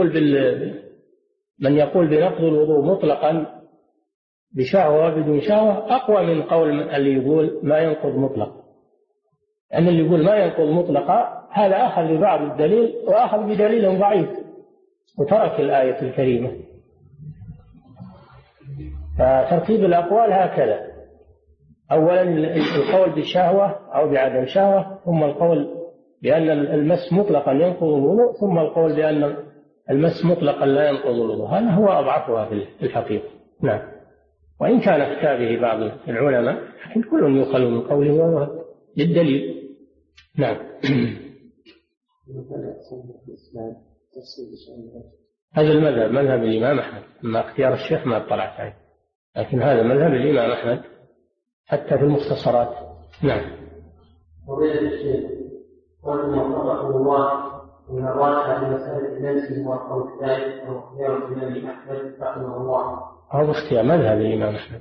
من يقول بنقض الوضوء مطلقا بشهوة بدون شهوة أقوى من قول اللي يقول ما ينقض مطلقا، لأن اللي يقول ما ينقض مطلقا هذا أخذ ببعض الدليل وأخذ بدليل ضعيف وترك الآية الكريمة. فترتيب الأقوال هكذا: أولا القول بالشهوة أو بعدم شهوة، ثم القول بأن المس مطلقا ينقض الوضوء، ثم القول بأن المس مطلقا لا ينقض الوضوء. هذا هو أضعفها في الحقيقة. نعم. وإن كان اختار به بعض العلماء، لكن كل يؤخذ من قوله وهو للدليل. نعم. هذا المذهب مذهب الإمام أحمد، أما اختيار الشيخ ما اطلعت عليه، لكن هذا مذهب الإمام أحمد حتى في المختصرات. نعم. وبين الشيخ وأن وفقه الله من الراجح في مسألة النفس هو القول الثالث أو اختيار الإمام أحمد رحمه الله، هذا اختيار مذهب الإمام أحمد.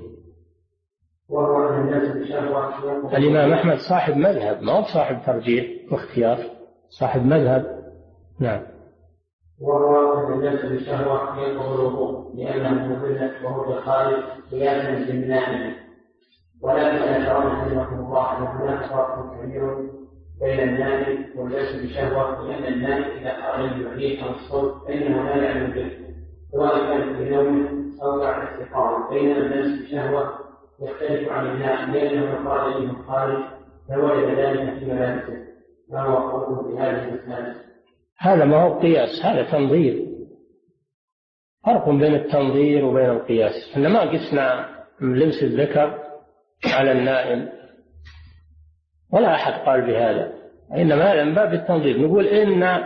وهو أن النفس بشهوة. الإمام أحمد صاحب مذهب، ما هو صاحب ترجيح واختيار، صاحب مذهب. نعم. وهو أن النفس بالشهوة ينقض الوضوء لأنه مذلة وهو الخارج قياسا بالنائم. ولكن أشعرنا رحمه الله أن هناك فرق كبير بين النائم والنفس بالشهوة، لأن النائم إذا خرج الوحيد أو الصوت فإنه لا يعلم به سواء كان في نوم أو بعد استيقاظ، بينما النفس بالشهوة يختلف عن النائم لأنه خارج من خارج فوجد ذلك في ملابسه. ما هو قوله في هذه المسألة؟ هذا ما هو قياس، هذا تنظير. فرق بين التنظير وبين القياس. إحنا ما قسنا لمس الذكر على النائم ولا أحد قال بهذا، إنما هذا من باب التنظير. نقول إن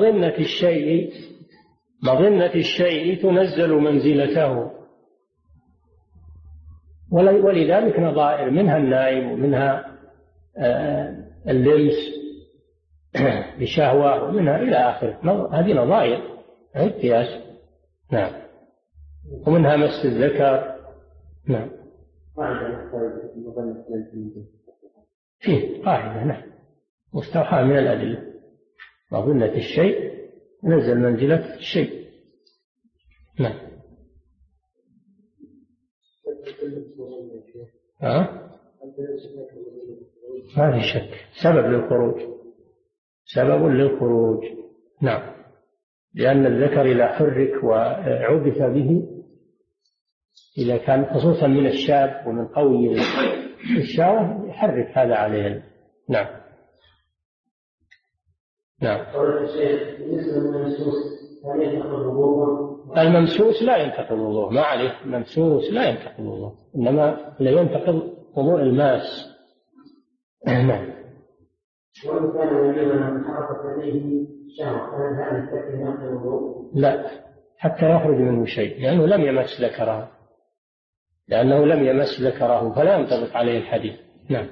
مظنة الشيء تنزل منزلته، ولذلك نظائر منها النائم ومنها اللمس بشهوة ومنها إلى آخره، هذه نظائر هي القياس. نعم. ومنها مس الذكر. نعم. فيه قاعدة نعم مستوحاة من الأدلة: مظنة الشيء نزل منزلة الشيء. نعم. ها؟ ما في شك، سبب للخروج، سبب للخروج. نعم، لأن الذكر إذا حرك وعبث به، إذا كان خصوصا من الشاب ومن قوي الشهوة، يحرك هذا عليه. نعم. نعم. الممسوس لا ينتقض الوضوء، ما عليه، الممسوس لا ينتقض الوضوء، إنما لا ينتقض وضوء الماس. نعم. وإن كان مليما حركت عليه شهوة، هل هذا التكفير ينقض الوضوء؟ لا، حتى يخرج منه شيء، لأنه لم يمس ذكره، لأنه لم يمس ذكره فلا ينطبق عليه الحديث. نعم.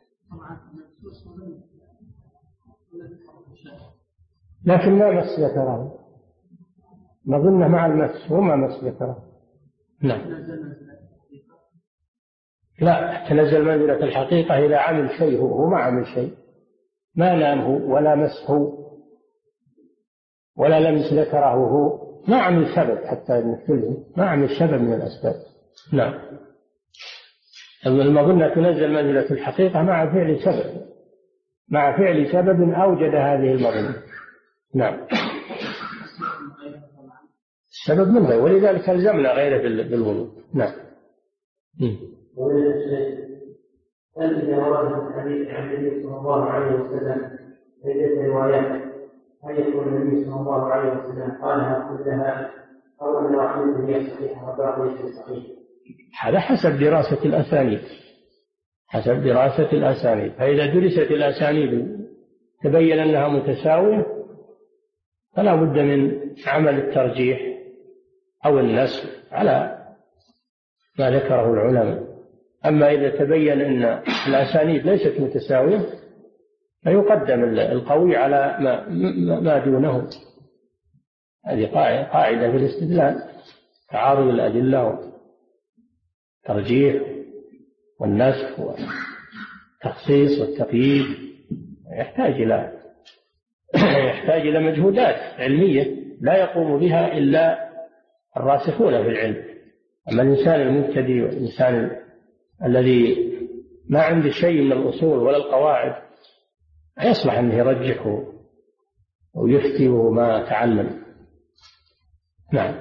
لكن ما مس ذكره، نظنه مع المس وما مس ذكره. نعم. لا، تنزل منزلة الحقيقة إذا عمل شيء، هو ما عمل شيء، ما نامه ولا مسه ولا لمس ذكره، هو ما عمل سبب حتى نفسه، ما عمل سبب من الأسباب. نعم. المظنة تنزل منزلة الحقيقة مع فعل سبب، مع فعل سبب أوجد هذه المظنة. نعم. السبب من غير، ولذلك ألزمنا غيره بالوضوء. نعم. هل إذا ورد الحديث عن النبي صلى الله عليه وسلم عدة روايات، هل يكون النبي صلى الله عليه وسلم قالها كلها أو أن واحدة هي صحيحة والباقي ليس صحيح؟ هذا حسب دراسة الأسانيد، حسب دراسة الأسانيد. فإذا درست الأسانيد تبين أنها متساوية فلا بد من عمل الترجيح أو النسخ على ما ذكره العلماء. أما إذا تبين أن الأسانيد ليست متساوية فيقدم القوي على ما دونه. هذه قاعدة في الاستدلال، تعارض الأدلة والترجيح والنسخ والتخصيص والتقييد يحتاج إلى مجهودات علمية لا يقوم بها إلا الراسخون في العلم. أما الإنسان المبتدئ والإنسان الذي ما عنده شيء من الأصول ولا القواعد يصلح أنه يرجح ويفتي وما تعلم. نعم.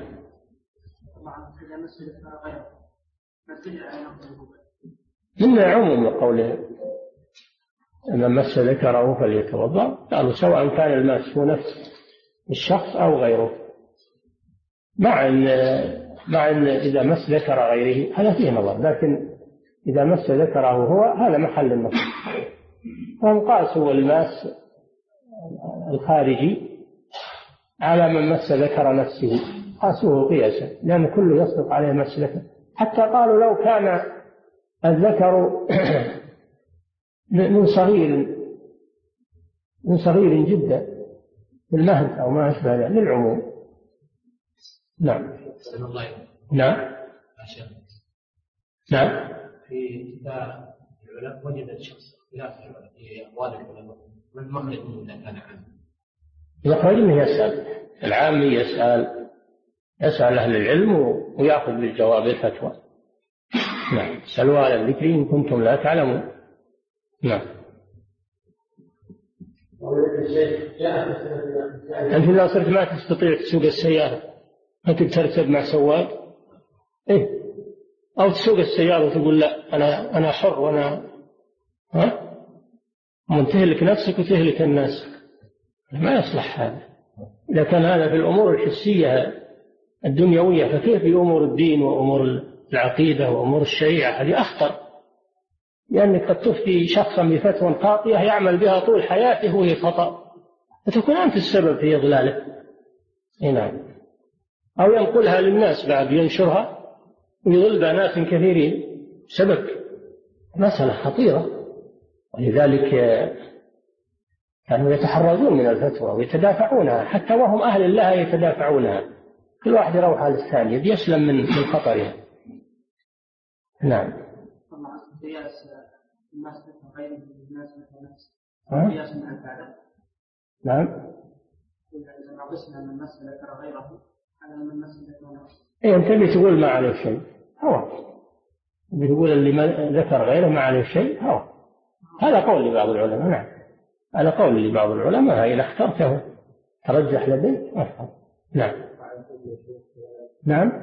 من عموم قوله من مس ذكره فليتوضأ، قالوا سواء كان الماس هو نفس الشخص أو غيره، مع أن إذا مس ذكر غيره هذا فيه نظر، لكن إذا مس ذكره هو هذا محل النظر. فهم قاسوا الماس الخارجي على من مس ذكر نفسه، قاسوه قياسا، لأن كله يصدق عليه مس ذكر. حتى قالوا لو كان الذكر من صغير جدا في المهد أو ما أشبه ذلك للعموم. نعم. نعم. نعم. في كتاب العلماء وجد الشخص خلاف في أقوال العلماء، من مخرج من إذا كان عام؟ يخرج منه يسأل العام، يسأل أهل العلم ويأخذ بالجواب الفتوى. نعم. سألوا على الذكر إن كنتم لا تعلمون. نعم. أنت إذا صرت ما تستطيع تسوق السيارة أنت تركب مع سواق إيه؟ أو تسوق السيارة وتقول لا أنا حر وأنا تهلك نفسك وتهلك الناس، ما يصلح هذا. إذا كان هذا في الأمور الحسية الدنيوية فكيف في أمور الدين وأمور العقيدة وأمور الشريعة؟ هذه أخطر، لأنك قد تفتي شخصا بفتوى خاطئة يعمل بها طول حياته وهي خطأ، فتكون أنت السبب في إضلاله. نعم. أو ينقلها للناس بعد ينشرها ويضل بها ناس كثيرين سبب. مسألة خطيرة، ولذلك كانوا يتحرزون من الفتوى ويتدافعونها، حتى وهم أهل لها يتدافعونها، كل واحد يروح على الثاني يسلم من خطرها. نعم. نعم. إيه أنت اللي تقول ما عليه شيء، هو بيقول اللي ما ذكر غيره ما عليه شيء، هذا قول لبعض العلماء. نعم، هذا قول لبعض العلماء، إذا اخترته ترجح لديك أفضل. نعم. نعم.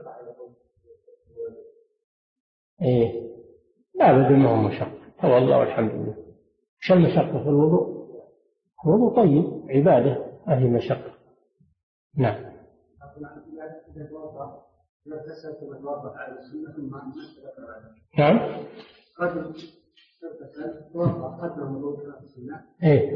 إيه، لا بد ما هو مشقة، والله والحمد لله. شو المشقة في الوضوء؟ الوضوء طيب، عبادة، هذه مشقة. نعم. نعم. إيه.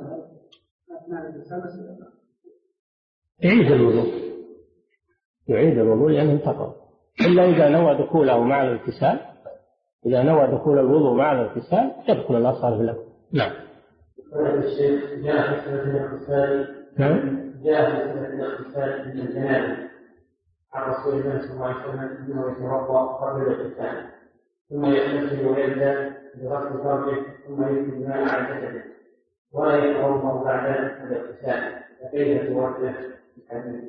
يعيد الوضوء، يعيد الوضوء لأنه انتقض، إلا إذا نوى دخوله مع الاغتسال. إذا نوى دخول الوضوء مع الاغتسال يدخل الأصغر في الأول. نعم. الشيخ جاء في سنة الاغتسال. نعم. جاء في سنة الاغتسال من الجنابة عن رسول الله صلى الله عليه وسلم أنه يتوضأ قبل الاغتسال ثم يغتسل ويبدأ بغسل فرجه ثم يمسك الماء على جسده ولا يتوضأ بعد الاغتسال، فكيف توضأ الحديث؟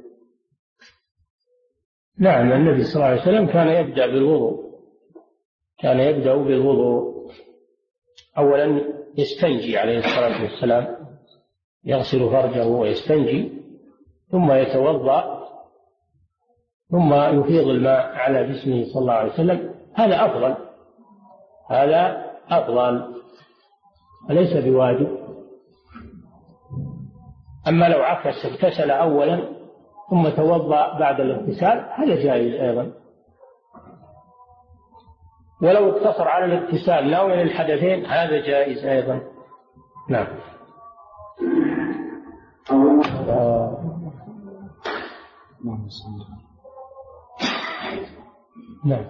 نعم، النبي صلى الله عليه وسلم كان يبدأ بالوضوء، كان يبدأ بالوضوء. أولا يستنجي عليه الصلاة والسلام، يغسل فرجه ويستنجي ثم يتوضأ ثم يفيض الماء على جسمه صلى الله عليه وسلم. هذا أفضل، هذا أفضل وليس بواجب. أما لو عكس، اغتسل أولا ثم توضأ بعد الاغتسال، هذا جائز أيضا. ولو اقتصر على الاغتسال ناويا الحدثين، هذا جائز أيضا. نعم. نعم.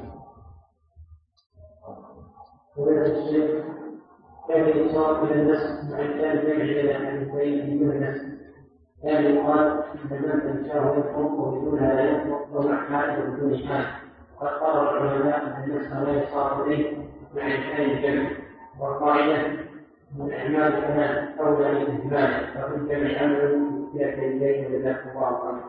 كيف يصاب من النسل مع الكلام إلى حديثين بدون نسل؟ كان يقال إن من تنشاه يطلق وبدونها لا يطلق ومع حال وبدون حال. وقد قال العلماء أن النسل لا يصاب به مع الكلام الجمع، والقاعدة من أعمال الكلام أولى من إهماله، وفي الجمع أمر يأتي إليه وجزاكم الله خيرا.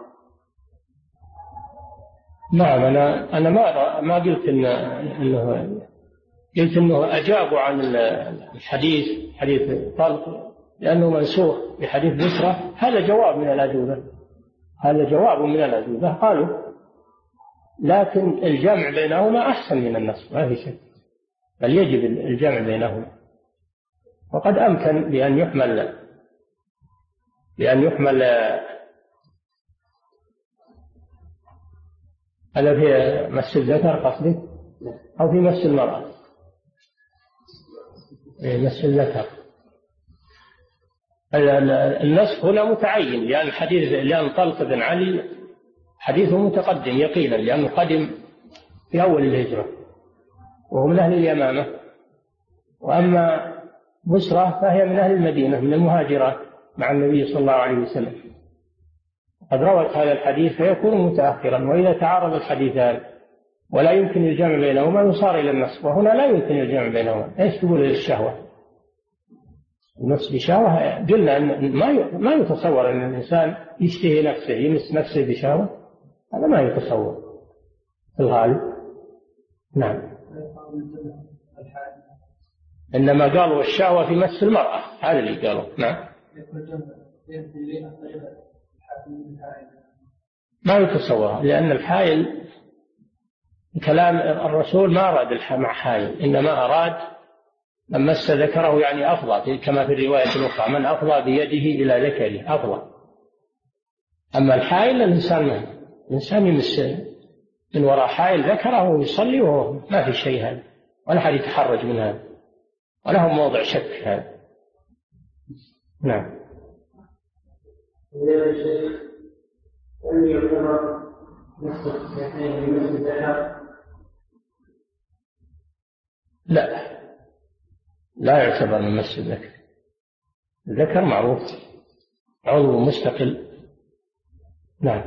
نعم، أنا ما قلت إنه قلت إنه أجابوا عن الحديث، حديث طلق، لأنه منسوخ بحديث بسرة. هذا جواب من الأجوبة، هذا جواب من الأجوبة قالوا، لكن الجمع بينهما أحسن من النص، ما في شك، بل يجب الجمع بينهما. وقد أمكن بأن يحمل هذا في مس الذكر قصدك أو في مس المرأة؟ مس الذكر. النسخ هنا متعين، لأن طلق بن علي حديثه متقدم يقينا، لأنه قدم في أول الهجرة وهو من أهل اليمامة. وأما بسرة فهي من أهل المدينة، من المهاجرات مع النبي صلى الله عليه وسلم، قد روت هذا الحديث فيكون متأخرا. وإذا تعارض الحديثان ولا يمكن الجمع بينهما يصار إلى النص، وهنا لا يمكن الجمع بينهما. إيش تقول للشهوة؟ النص بشهوة، قلنا أن ما يتصور أن الإنسان يشتهي نفسه، يمس نفسه بشهوة، هذا ما يتصور في الغالب. نعم. إنما قالوا الشهوة في مس المرأة، هذا اللي قالوا. نعم. ما يتصور، لأن الحائل كلام الرسول ما أراد مع حائل، إنما أراد من مس ذكره يعني أفضى، كما في الرواية الأخرى من أفضى بيده إلى ذكره أفضى. أما الحائل الإنسان يمس من وراء حائل ذكره ويصلي وهو ما في شيء، هذا ولا حد يتحرج من هذا، ولا هو موضع شك هذا. نعم. لا يعتبر من مس الذكر. الذكر معروف عضو مستقل. نعم.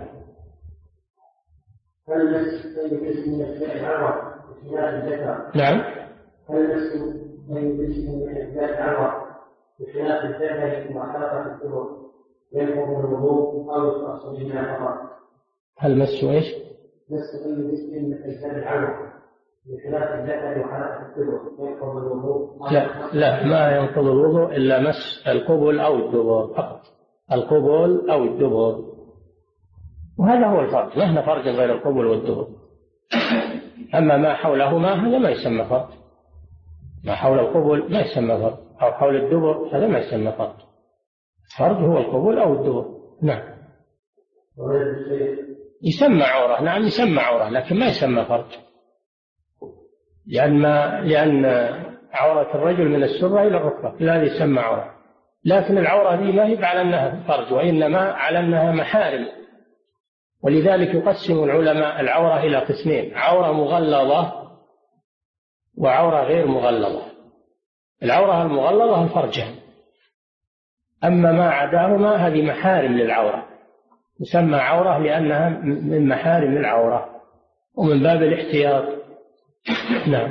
هل مس من العرق بخلاف الذكر؟ نعم. هل مس من العرق بخلاف الذكر وحلقة الدبر ينقض الوضوء أو يختص بما فقط؟ هل مس ايش؟ مس من العرق بخلاف الذكر وحالة الدبر ينقض الوضوء؟ لا ما ينقض الوضوء إلا مس القبل أو الدبر فقط، القبل أو الدبر، وهذا هو الفرج، ما هنا فرج غير القبل والدبر. أما ما حولهما هذا ما يسمى فرج، ما حول القبل ما يسمى فرج، أو حول الدبر هذا ما يسمى فرج. فرج هو القبل أو الدبر. نعم. يسمى عورة، نعم يسمى عورة، لكن ما يسمى فرج، لأن عورة الرجل من السرة إلى الركبة لا يسمى عورة، لكن العورة دي ما هي على أنها فرج، وإنما على أنها محارم. ولذلك يقسم العلماء العورة إلى قسمين: عورة مغلظة وعورة غير مغلظة. العورة المغلظة الفرجان، أما ما عداهما هذه محارم للعورة، يسمى عورة لأنها من محارم العورة ومن باب الاحتياط. نعم.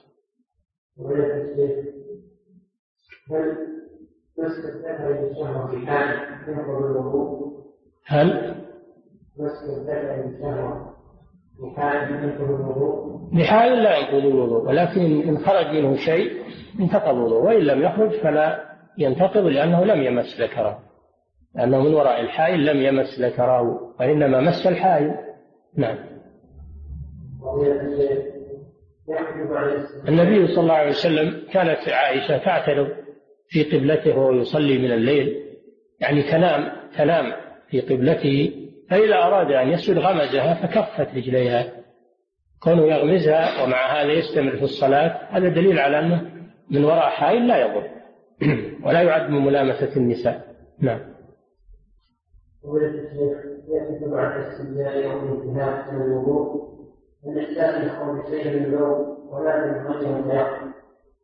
هل بحال لا ينقض الوضوء، ولكن إن خرج منه شيء انتقض الوضوء، وإن لم يخرج فلا ينتقض لأنه لم يمس ذكره، لأنه من وراء الحائل لم يمس ذكره وإنما مس الحائل. نعم. النبي صلى الله عليه وسلم كانت عائشة تعترض في قبلته وهو يصلي من الليل، يعني تنام في قبلته، فإذا أراد أن يسجد غمزها فكفت رجليها، كونه يغمزها ومع هذا يستمر في الصلاة هذا دليل على أنه من وراء حائل لا يضر ولا يعد من ملامسة النساء. نعم. يأتي بعد الاستنجاء أو الانتهاء من الوضوء الإحساس يخرج شيء من اللون ولكن غير متيقن،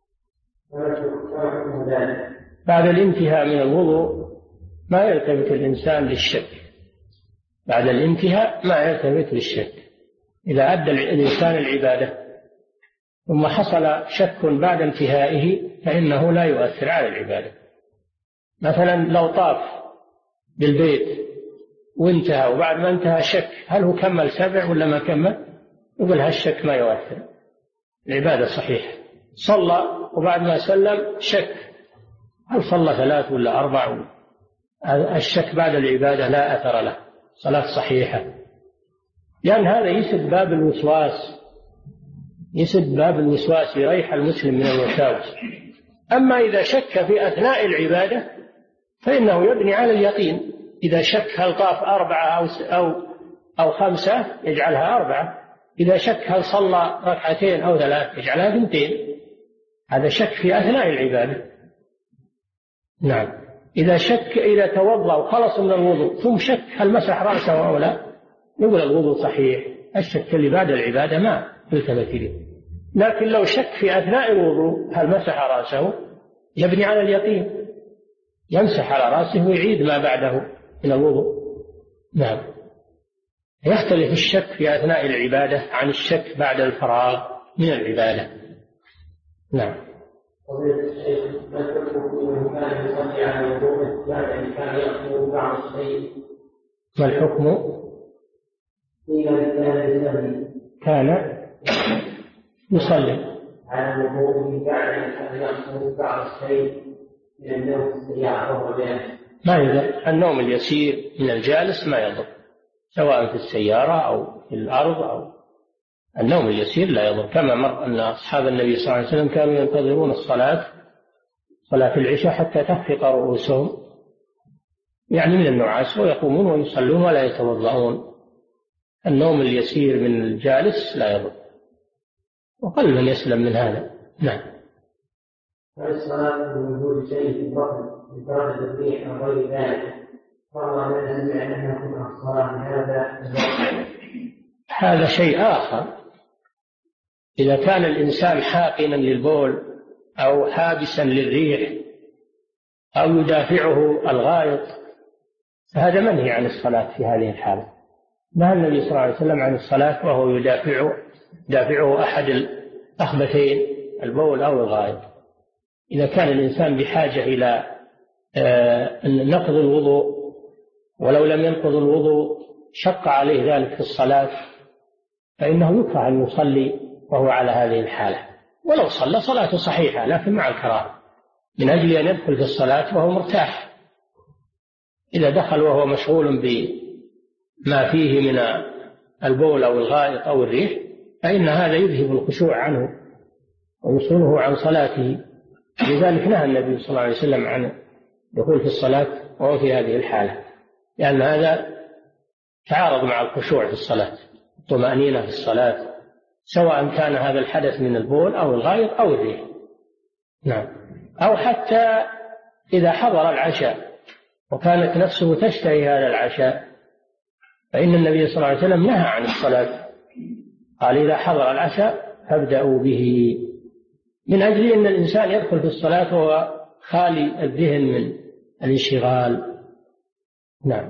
فما ذلك؟ بعد الانتهاء من الوضوء ما يلتفت الإنسان للشك، بعد الانتهاء ما يلتفت للشك. إذا أدى الإنسان العبادة ثم حصل شك بعد انتهائه فإنه لا يؤثر على العبادة. مثلا لو طاف بالبيت وانتهى وبعد ما انتهى شك هل هو كمل 7 ولا ما كمل، يقول هالشك ما يؤثر، العبادة صحيحة. صلى وبعد ما سلم شك هل صلى 3 ولا 4، الشك بعد العبادة لا أثر له، صلاة صحيحة، لأن هذا يسد باب الوسواس، يسد باب الوسواس، يريح المسلم من الوساوس. أما إذا شك في أثناء العبادة فإنه يبني على اليقين، إذا شك هل طاف 4 أو 5 يجعلها 4، إذا شك هل صلى 2 أو 3 يجعلها 2، هذا شك في أثناء العبادة. نعم. إذا توضأ وخلص من الوضوء ثم شك هل مسح رأسه أو لا، نقول الوضوء صحيح، الشك اللي بعد العبادة ما يلتفت إليه. لكن لو شك في أثناء الوضوء هل مسح رأسه يبني على اليقين، يمسح على رأسه ويعيد ما بعده من الوضوء. نعم. يختلف الشك في أثناء العبادة عن الشك بعد الفراغ من العبادة. نعم. ما الحكم؟ كان يصلي على الوضوء بعد أن يأخذ بعض الشيء من النوم في السيارة وهو جالس. ما يضر، النوم اليسير من الجالس ما يضر، سواء في السيارة أو في الأرض، أو النوم اليسير لا يضر، كما مر أن أصحاب النبي صلى الله عليه وسلم كانوا ينتظرون صلاة العشاء حتى تخفق رؤوسهم، يعني من النعاس، ويقومون ويصلون ولا يتوضؤون. النوم اليسير من الجالس لا يضر، وقل من يسلم من هذا. نعم. الصلاة من وجود شيء في البطن بفرد الريح أو غير ذلك، فالله لا يسمع أن يكون الصلاة هذا شيء آخر. إذا كان الإنسان حاقنا للبول أو حابسا للريح أو يدافعه الغائط فهذا منهي عن الصلاة في هذه الحالة. نهى النبي صلى الله عليه وسلم عن الصلاة وهو يدافعه أحد الأخبثين، البول أو الغائط. إذا كان الإنسان بحاجة إلى نقض الوضوء ولو لم ينقض الوضوء شق عليه ذلك في الصلاة فإنه يكره أن يصلي وهو على هذه الحالة، ولو صلى صلاته صحيحة لكن مع الكراهة، من أجل أن يدخل في الصلاة وهو مرتاح. إذا دخل وهو مشغول بما فيه من البول أو الغائط أو الريح فإن هذا يذهب الخشوع عنه ويصونه عن صلاته. لذلك نهى النبي صلى الله عليه وسلم عن الدخول في الصلاة وهو في هذه الحالة، لأن هذا تعارض مع الخشوع في الصلاة، الطمأنينة في الصلاة، سواء كان هذا الحدث من البول أو الغائط أو الريح. نعم. أو حتى إذا حضر العشاء وكانت نفسه تشتهي هذا العشاء فإن النبي صلى الله عليه وسلم نهى عن الصلاة، قال إذا حضر العشاء فابدأوا به، من أجل أن الإنسان يدخل في الصلاة وهو خالي الذهن من الانشغال. نعم.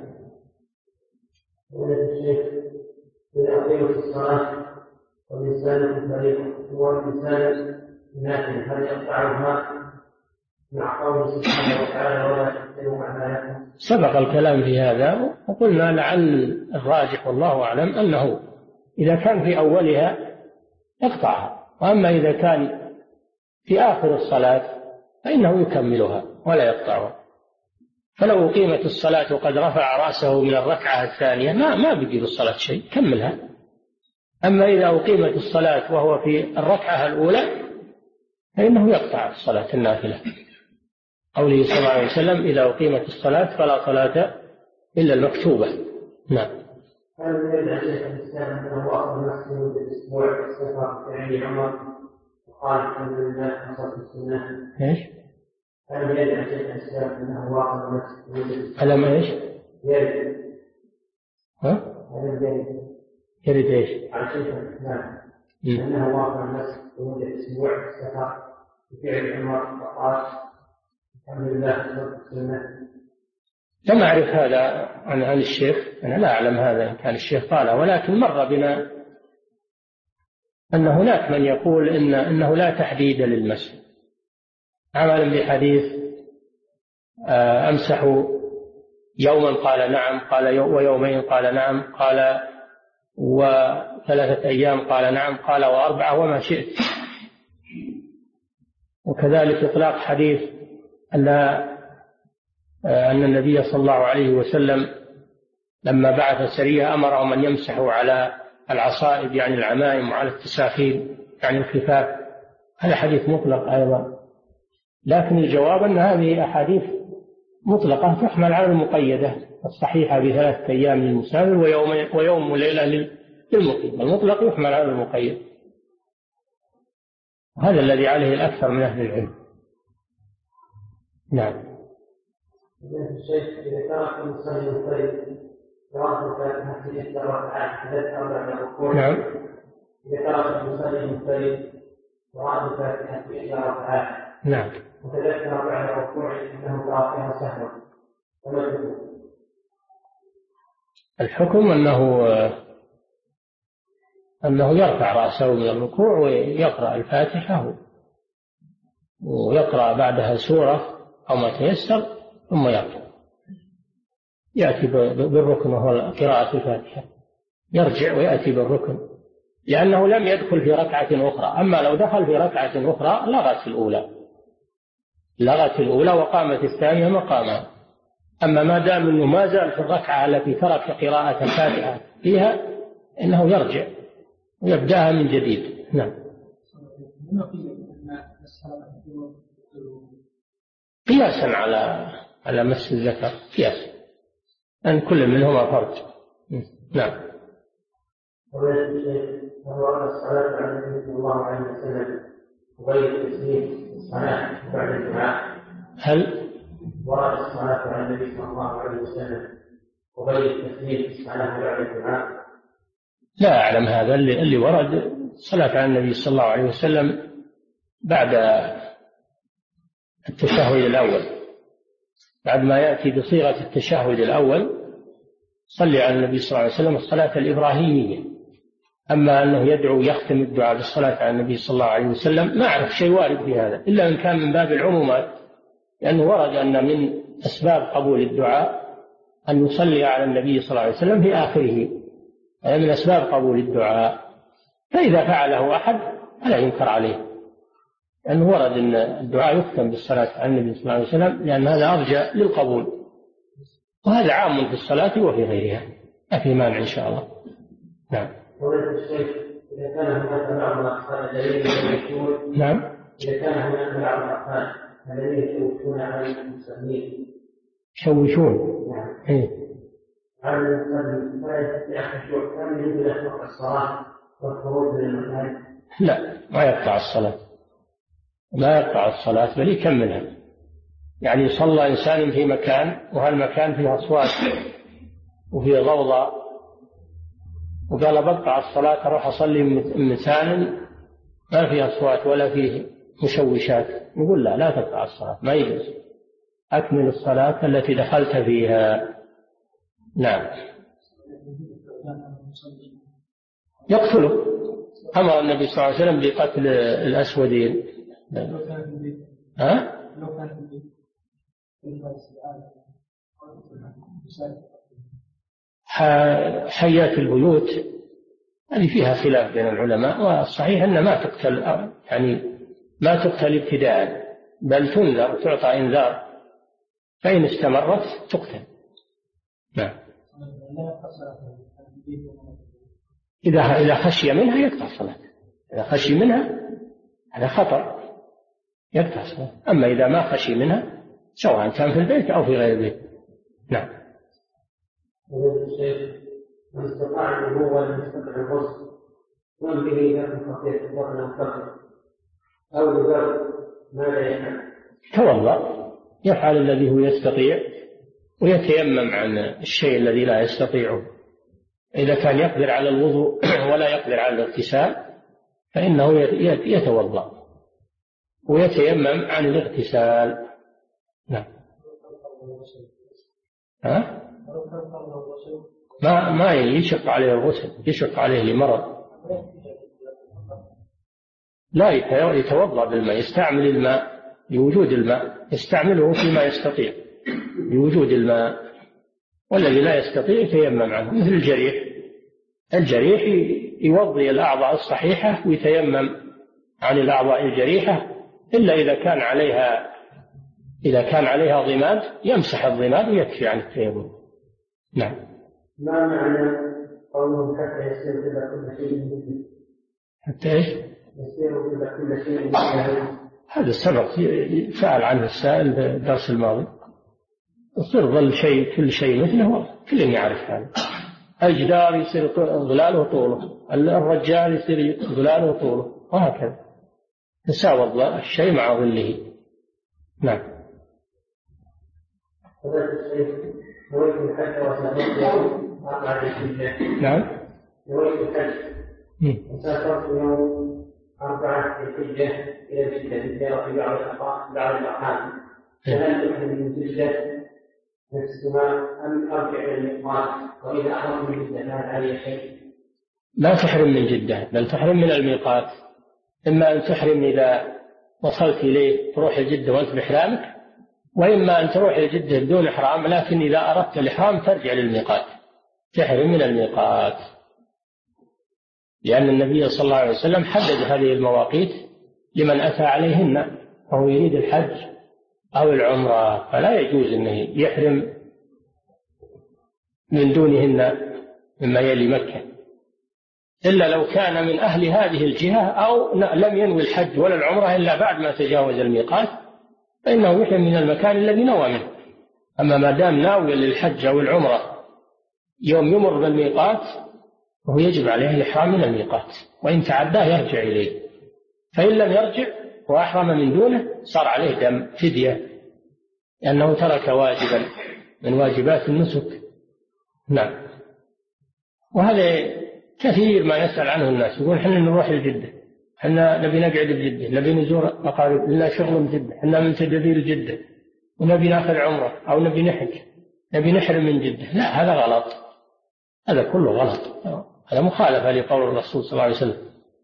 إذا أقيمت الصلاة والإنسان في الطريق والإنسان ناكل هل يقطعها مع قوله سبحانه وتعالى ولا تحسنوا أعمالكم؟ سبق الكلام في هذا وقلنا لعل الراجح والله أعلم أنه إذا كان في أولها يقطعها، وأما إذا كان في آخر الصلاة فإنه يكملها ولا يقطعها. فلو أقيمت الصلاة وقد رفع رأسه من الركعة الثانية ما بقي بالصلاة شيء، كملها. أما إذا أقيمت الصلاة وهو في الركعة الأولى فإنه يقطع الصلاة النافلة، قوله صلى الله عليه وسلم إذا أقيمت الصلاة فلا صلاة إلا المكتوبة. نعم. هل يدعي شيخ الإسلام أنه أخذ نفسه بالأسبوع السفر يعني عمر وقال الحمد لله حصلت السنة؟ إيش؟ هل يدعي شيخ الإسلام أنه أخذ نفسه ألم إيش؟ يرد. ها؟ يرد إيش؟ على شيخ الإسلام أنه أخذ نفسه لمدة أسبوع السفر بفعل عمر وقال الحمد لله حصلت السنة. لم أعرف هذا عن الشيخ، أنا لا أعلم هذا إن كان الشيخ قاله، ولكن مر بنا أن هناك من يقول إنه لا تحديد للمسح، عملا بحديث أمسح يوما قال نعم، قال ويومين قال نعم، قال وثلاثة أيام قال نعم، قال وأربعة وما شئت. وكذلك إطلاق حديث أن النبي صلى الله عليه وسلم لما بعث سرية أمرهم أن يمسحوا على العصائب يعني العمائم وعلى التساخين يعني الخفاف، هذا حديث مطلق أيضا. لكن الجواب أن هذه أحاديث مطلقة تحمل على المقيدة الصحيحة ب3 أيام للمسافر ويوم وليلة للمقيم، المطلق يحمل على المقيد، هذا الذي عليه الأكثر من أهل العلم. نعم. الشيخ إذا ترك المصلي الفريض قراءة الفاتحة في إحدى الركعات تذكر بعد الركوع. نعم. إذا ترك المصلي الفريض قراءة الفاتحة في إحدى الركعات. نعم. وتذكر بعد الركوع أنه تركها سهوا، فما الحكم أنه يرفع رأسه من الركوع ويقرأ الفاتحة ويقرأ بعدها سورة أو ما تيسر ثم يأتي بالركن وهو قراءة الفاتحة، يرجع ويأتي بالركن لأنه لم يدخل في ركعة أخرى. أما لو دخل في ركعة أخرى لغت الأولى وقامت الثانية مقامها. أما ما دام أنه ما زال في الركعة التي ترك قراءة الفاتحة فيها إنه يرجع ويبدأها من جديد. نعم. قياسا على مس الذكر، قياسا أن كل منهما فرج. نعم. وهو الصلاة على النبي صلى الله عليه وسلم وغير التسليم الصلاة بعد الدعاء. هل ورد الصلاة على النبي صلى الله عليه وسلم وغير التسليم الصلاة بعد الدعاء؟ لا أعلم هذا. اللي ورد الصلاة على النبي صلى الله عليه وسلم بعد التشهد الأول، بعد ما يأتي بصيغة التشهد الأول صلي على النبي صلى الله عليه وسلم الصلاة الإبراهيمية. أما أنه يدعو يختم الدعاء بالصلاة على النبي صلى الله عليه وسلم ما أعرف شيء وارد في هذا إلا إن كان من باب العمومات، لأنه ورد أن من أسباب قبول الدعاء أن يصلي على النبي صلى الله عليه وسلم في آخره، هذا من أسباب قبول الدعاء. فإذا فعله أحد فلا ينكر عليه، لأنه ورد أن الدعاء يختم بالصلاة على النبي صلى الله عليه وسلم، لأن هذا أرجى للقبول، وهذا عام في الصلاة وفي غيرها، ما في مانع إن شاء الله. نعم. إذا كان هناك بعض الأطفال الذين يشوفون نعم. إذا كان هناك بعض الأطفال الذين يشوفون على المصلين يشوشون. نعم. إيه. على المصلين لا يستطيع الخشوع، كان يريد له وقت الصلاة والخروج من المكان. لا، ما يقطع الصلاة، ما يقطع الصلاة بل يكملها. يعني صلى إنسان في مكان وهالمكان فيه أصوات وفيه ضوضاء وقال بقطع الصلاة أروح أصلي مكان ما فيه أصوات ولا فيه مشوشات، نقول لا تقطع الصلاة، ما يجوز، أكمل الصلاة التي دخلت فيها. نعم. يقتله، أمر النبي صلى الله عليه وسلم بقتل الأسودين. ها؟ حيات البيوت هذه فيها خلاف بين العلماء، والصحيح أن ما تقتل، يعني ما تقتل ابتداء، بل تنذر، تعطى إنذار، فإن استمرت تقتل. نعم. إذا خشي منها يقطع الصلاة، إذا خشي منها هذا خطر يقطع الصلاة، أما إذا ما خشي منها سواء كان في البيت أو في غير البيت. نعم. من استطاع أن هو يستطيع الغسل ومن به يكون خطيئة الظهر والفقر أو البر، ماذا يفعل؟ توضأ، يفعل الذي هو يستطيع ويتيمم عن الشيء الذي لا يستطيعه. إذا كان يقدر على الوضوء ولا يقدر على الاغتسال فإنه يتوضأ ويتيمم عن الاغتسال. نعم. ها؟ ما يشق عليه الغسل، يشق عليه لمرض. لا، يتوضأ بالماء، يستعمل الماء لوجود الماء، يستعمله فيما يستطيع لوجود الماء، والذي لا يستطيع يتيمم عنه، مثل الجريح يوضي الأعضاء الصحيحة ويتيمم عن الأعضاء الجريحة، إلا إذا كان عليها ضماد يمسح الضماد ويكفي عن التيمم. نعم. ما معنى قوله حتى يصير كل شيء مثله؟ حتى ايش؟ يصير كل شيء مثله. هذا السبق سأل عنه السائل في الدرس الماضي. يصير كل شيء مثله، كل يعرف هذا. الجدار يصير ظلاله وطوله، الرجال يصير ظلاله وطوله، وهكذا تساوى الشيء مع ظله. نعم. نويت الحج وسافرت يوم 4 ذي الحجة. نعم. نويت الحج وسافرت يوم 4 ذي الحجة إلى جدة لزيارة بعض الأرحام، فهل أحرم من جدة نفسها أم أرجع إلى الميقات؟ وإذا أحرمت من جدة هل علي شيء؟ لا تحرم من جدة، بل تحرم من الميقات. إما أن تحرم إذا وصلت إليه تروح لجدة وأنت بإحرامك، وإما أن تروح لجدة بدون إحرام، لكن إذا أردت الإحرام ترجع للميقات، تحرم من الميقات، لأن النبي صلى الله عليه وسلم حدد هذه المواقيت لمن أتى عليهن فهو يريد الحج أو العمرة، فلا يجوز أنه يحرم من دونهن مما يلي مكة، إلا لو كان من أهل هذه الجهة أو لم ينوي الحج ولا العمرة إلا بعد ما تجاوز الميقات، فإنه يحرم من المكان الذي نوى منه. أما ما دام ناوي للحج أو العمرة يوم يمر بالميقات وهو يجب عليه الإحرام من الميقات، وإن تعداه يرجع إليه، فإن لم يرجع وأحرم من دونه صار عليه دم فدية، لأنه ترك واجبا من واجبات النسك. نعم. وهذا كثير ما يسأل عنه الناس، يقول حنا نروح لجدة، حنا نبي نقعد بجدة، نبي نزور أقارب، لنا شغل بجدة، حنا منتدبين لجدة، ونبي ناخذ عمرة أو نبي نحج، نبي نحرم من جدة. لا، هذا غلط، هذا كله غلط، هذا مخالفة لقول الرسول صلى الله عليه وسلم: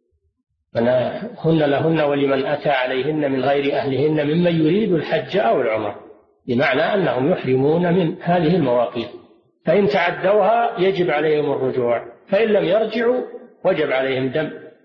هن لهن ولمن أتى عليهن من غير أهلهن ممن يريد الحج أو العمرة، بمعنى أنهم يحرمون من هذه المواقيت، فإن تعدوها يجب عليهم الرجوع، فإن لم يرجعوا وجب عليهم دم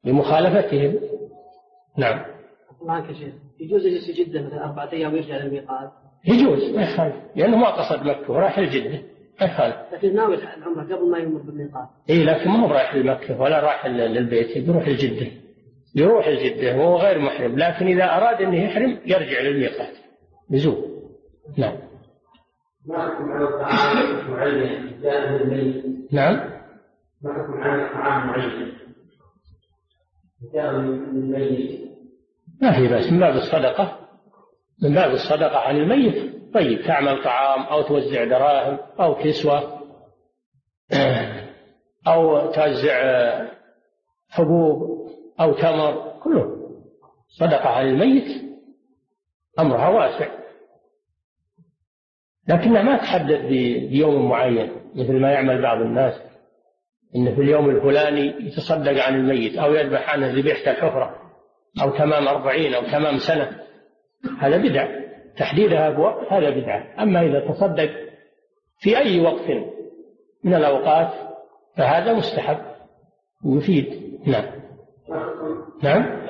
لمخالفتهم. نعم. الله عنك يا شيخ، يجوز أن يجلس جدة مثلا 4 أيام ويرجع للميقات؟ يجوز، ما يخالف، لأنه ما قصد مكة وراح الجدة، ما يخالف. لكن ناوي العمرة قبل ما يمر بالميقات. إيه، لكن ما هو رايح لمكة ولا رايح للبيت، يروح الجدة، يروح الجدة وهو غير محرم، لكن إذا أراد أن يحرم يرجع للميقات لزوم. نعم. ما حكم على الطعام معين جاء من الميت؟ نعم. ما حكم على الطعام معين جاء من الميت؟ ما في بأس، من باب الصدقة، من باب الصدقة عن الميت. طيب، تعمل طعام أو توزع دراهم أو كسوة أو توزع حبوب أو تمر، كله صدقة عن الميت، أمرها واسع، لكنها ما تحدد بيوم معين مثل ما يعمل بعض الناس، إن في اليوم الفلاني يتصدق عن الميت أو يذبح عنه ذبيحة الحفرة أو تمام 40 أو تمام سنة، هذا بدعة، تحديدها بوقت هذا بدعة. أما إذا تصدق في أي وقت من الأوقات فهذا مستحب ويفيد. نعم. نعم.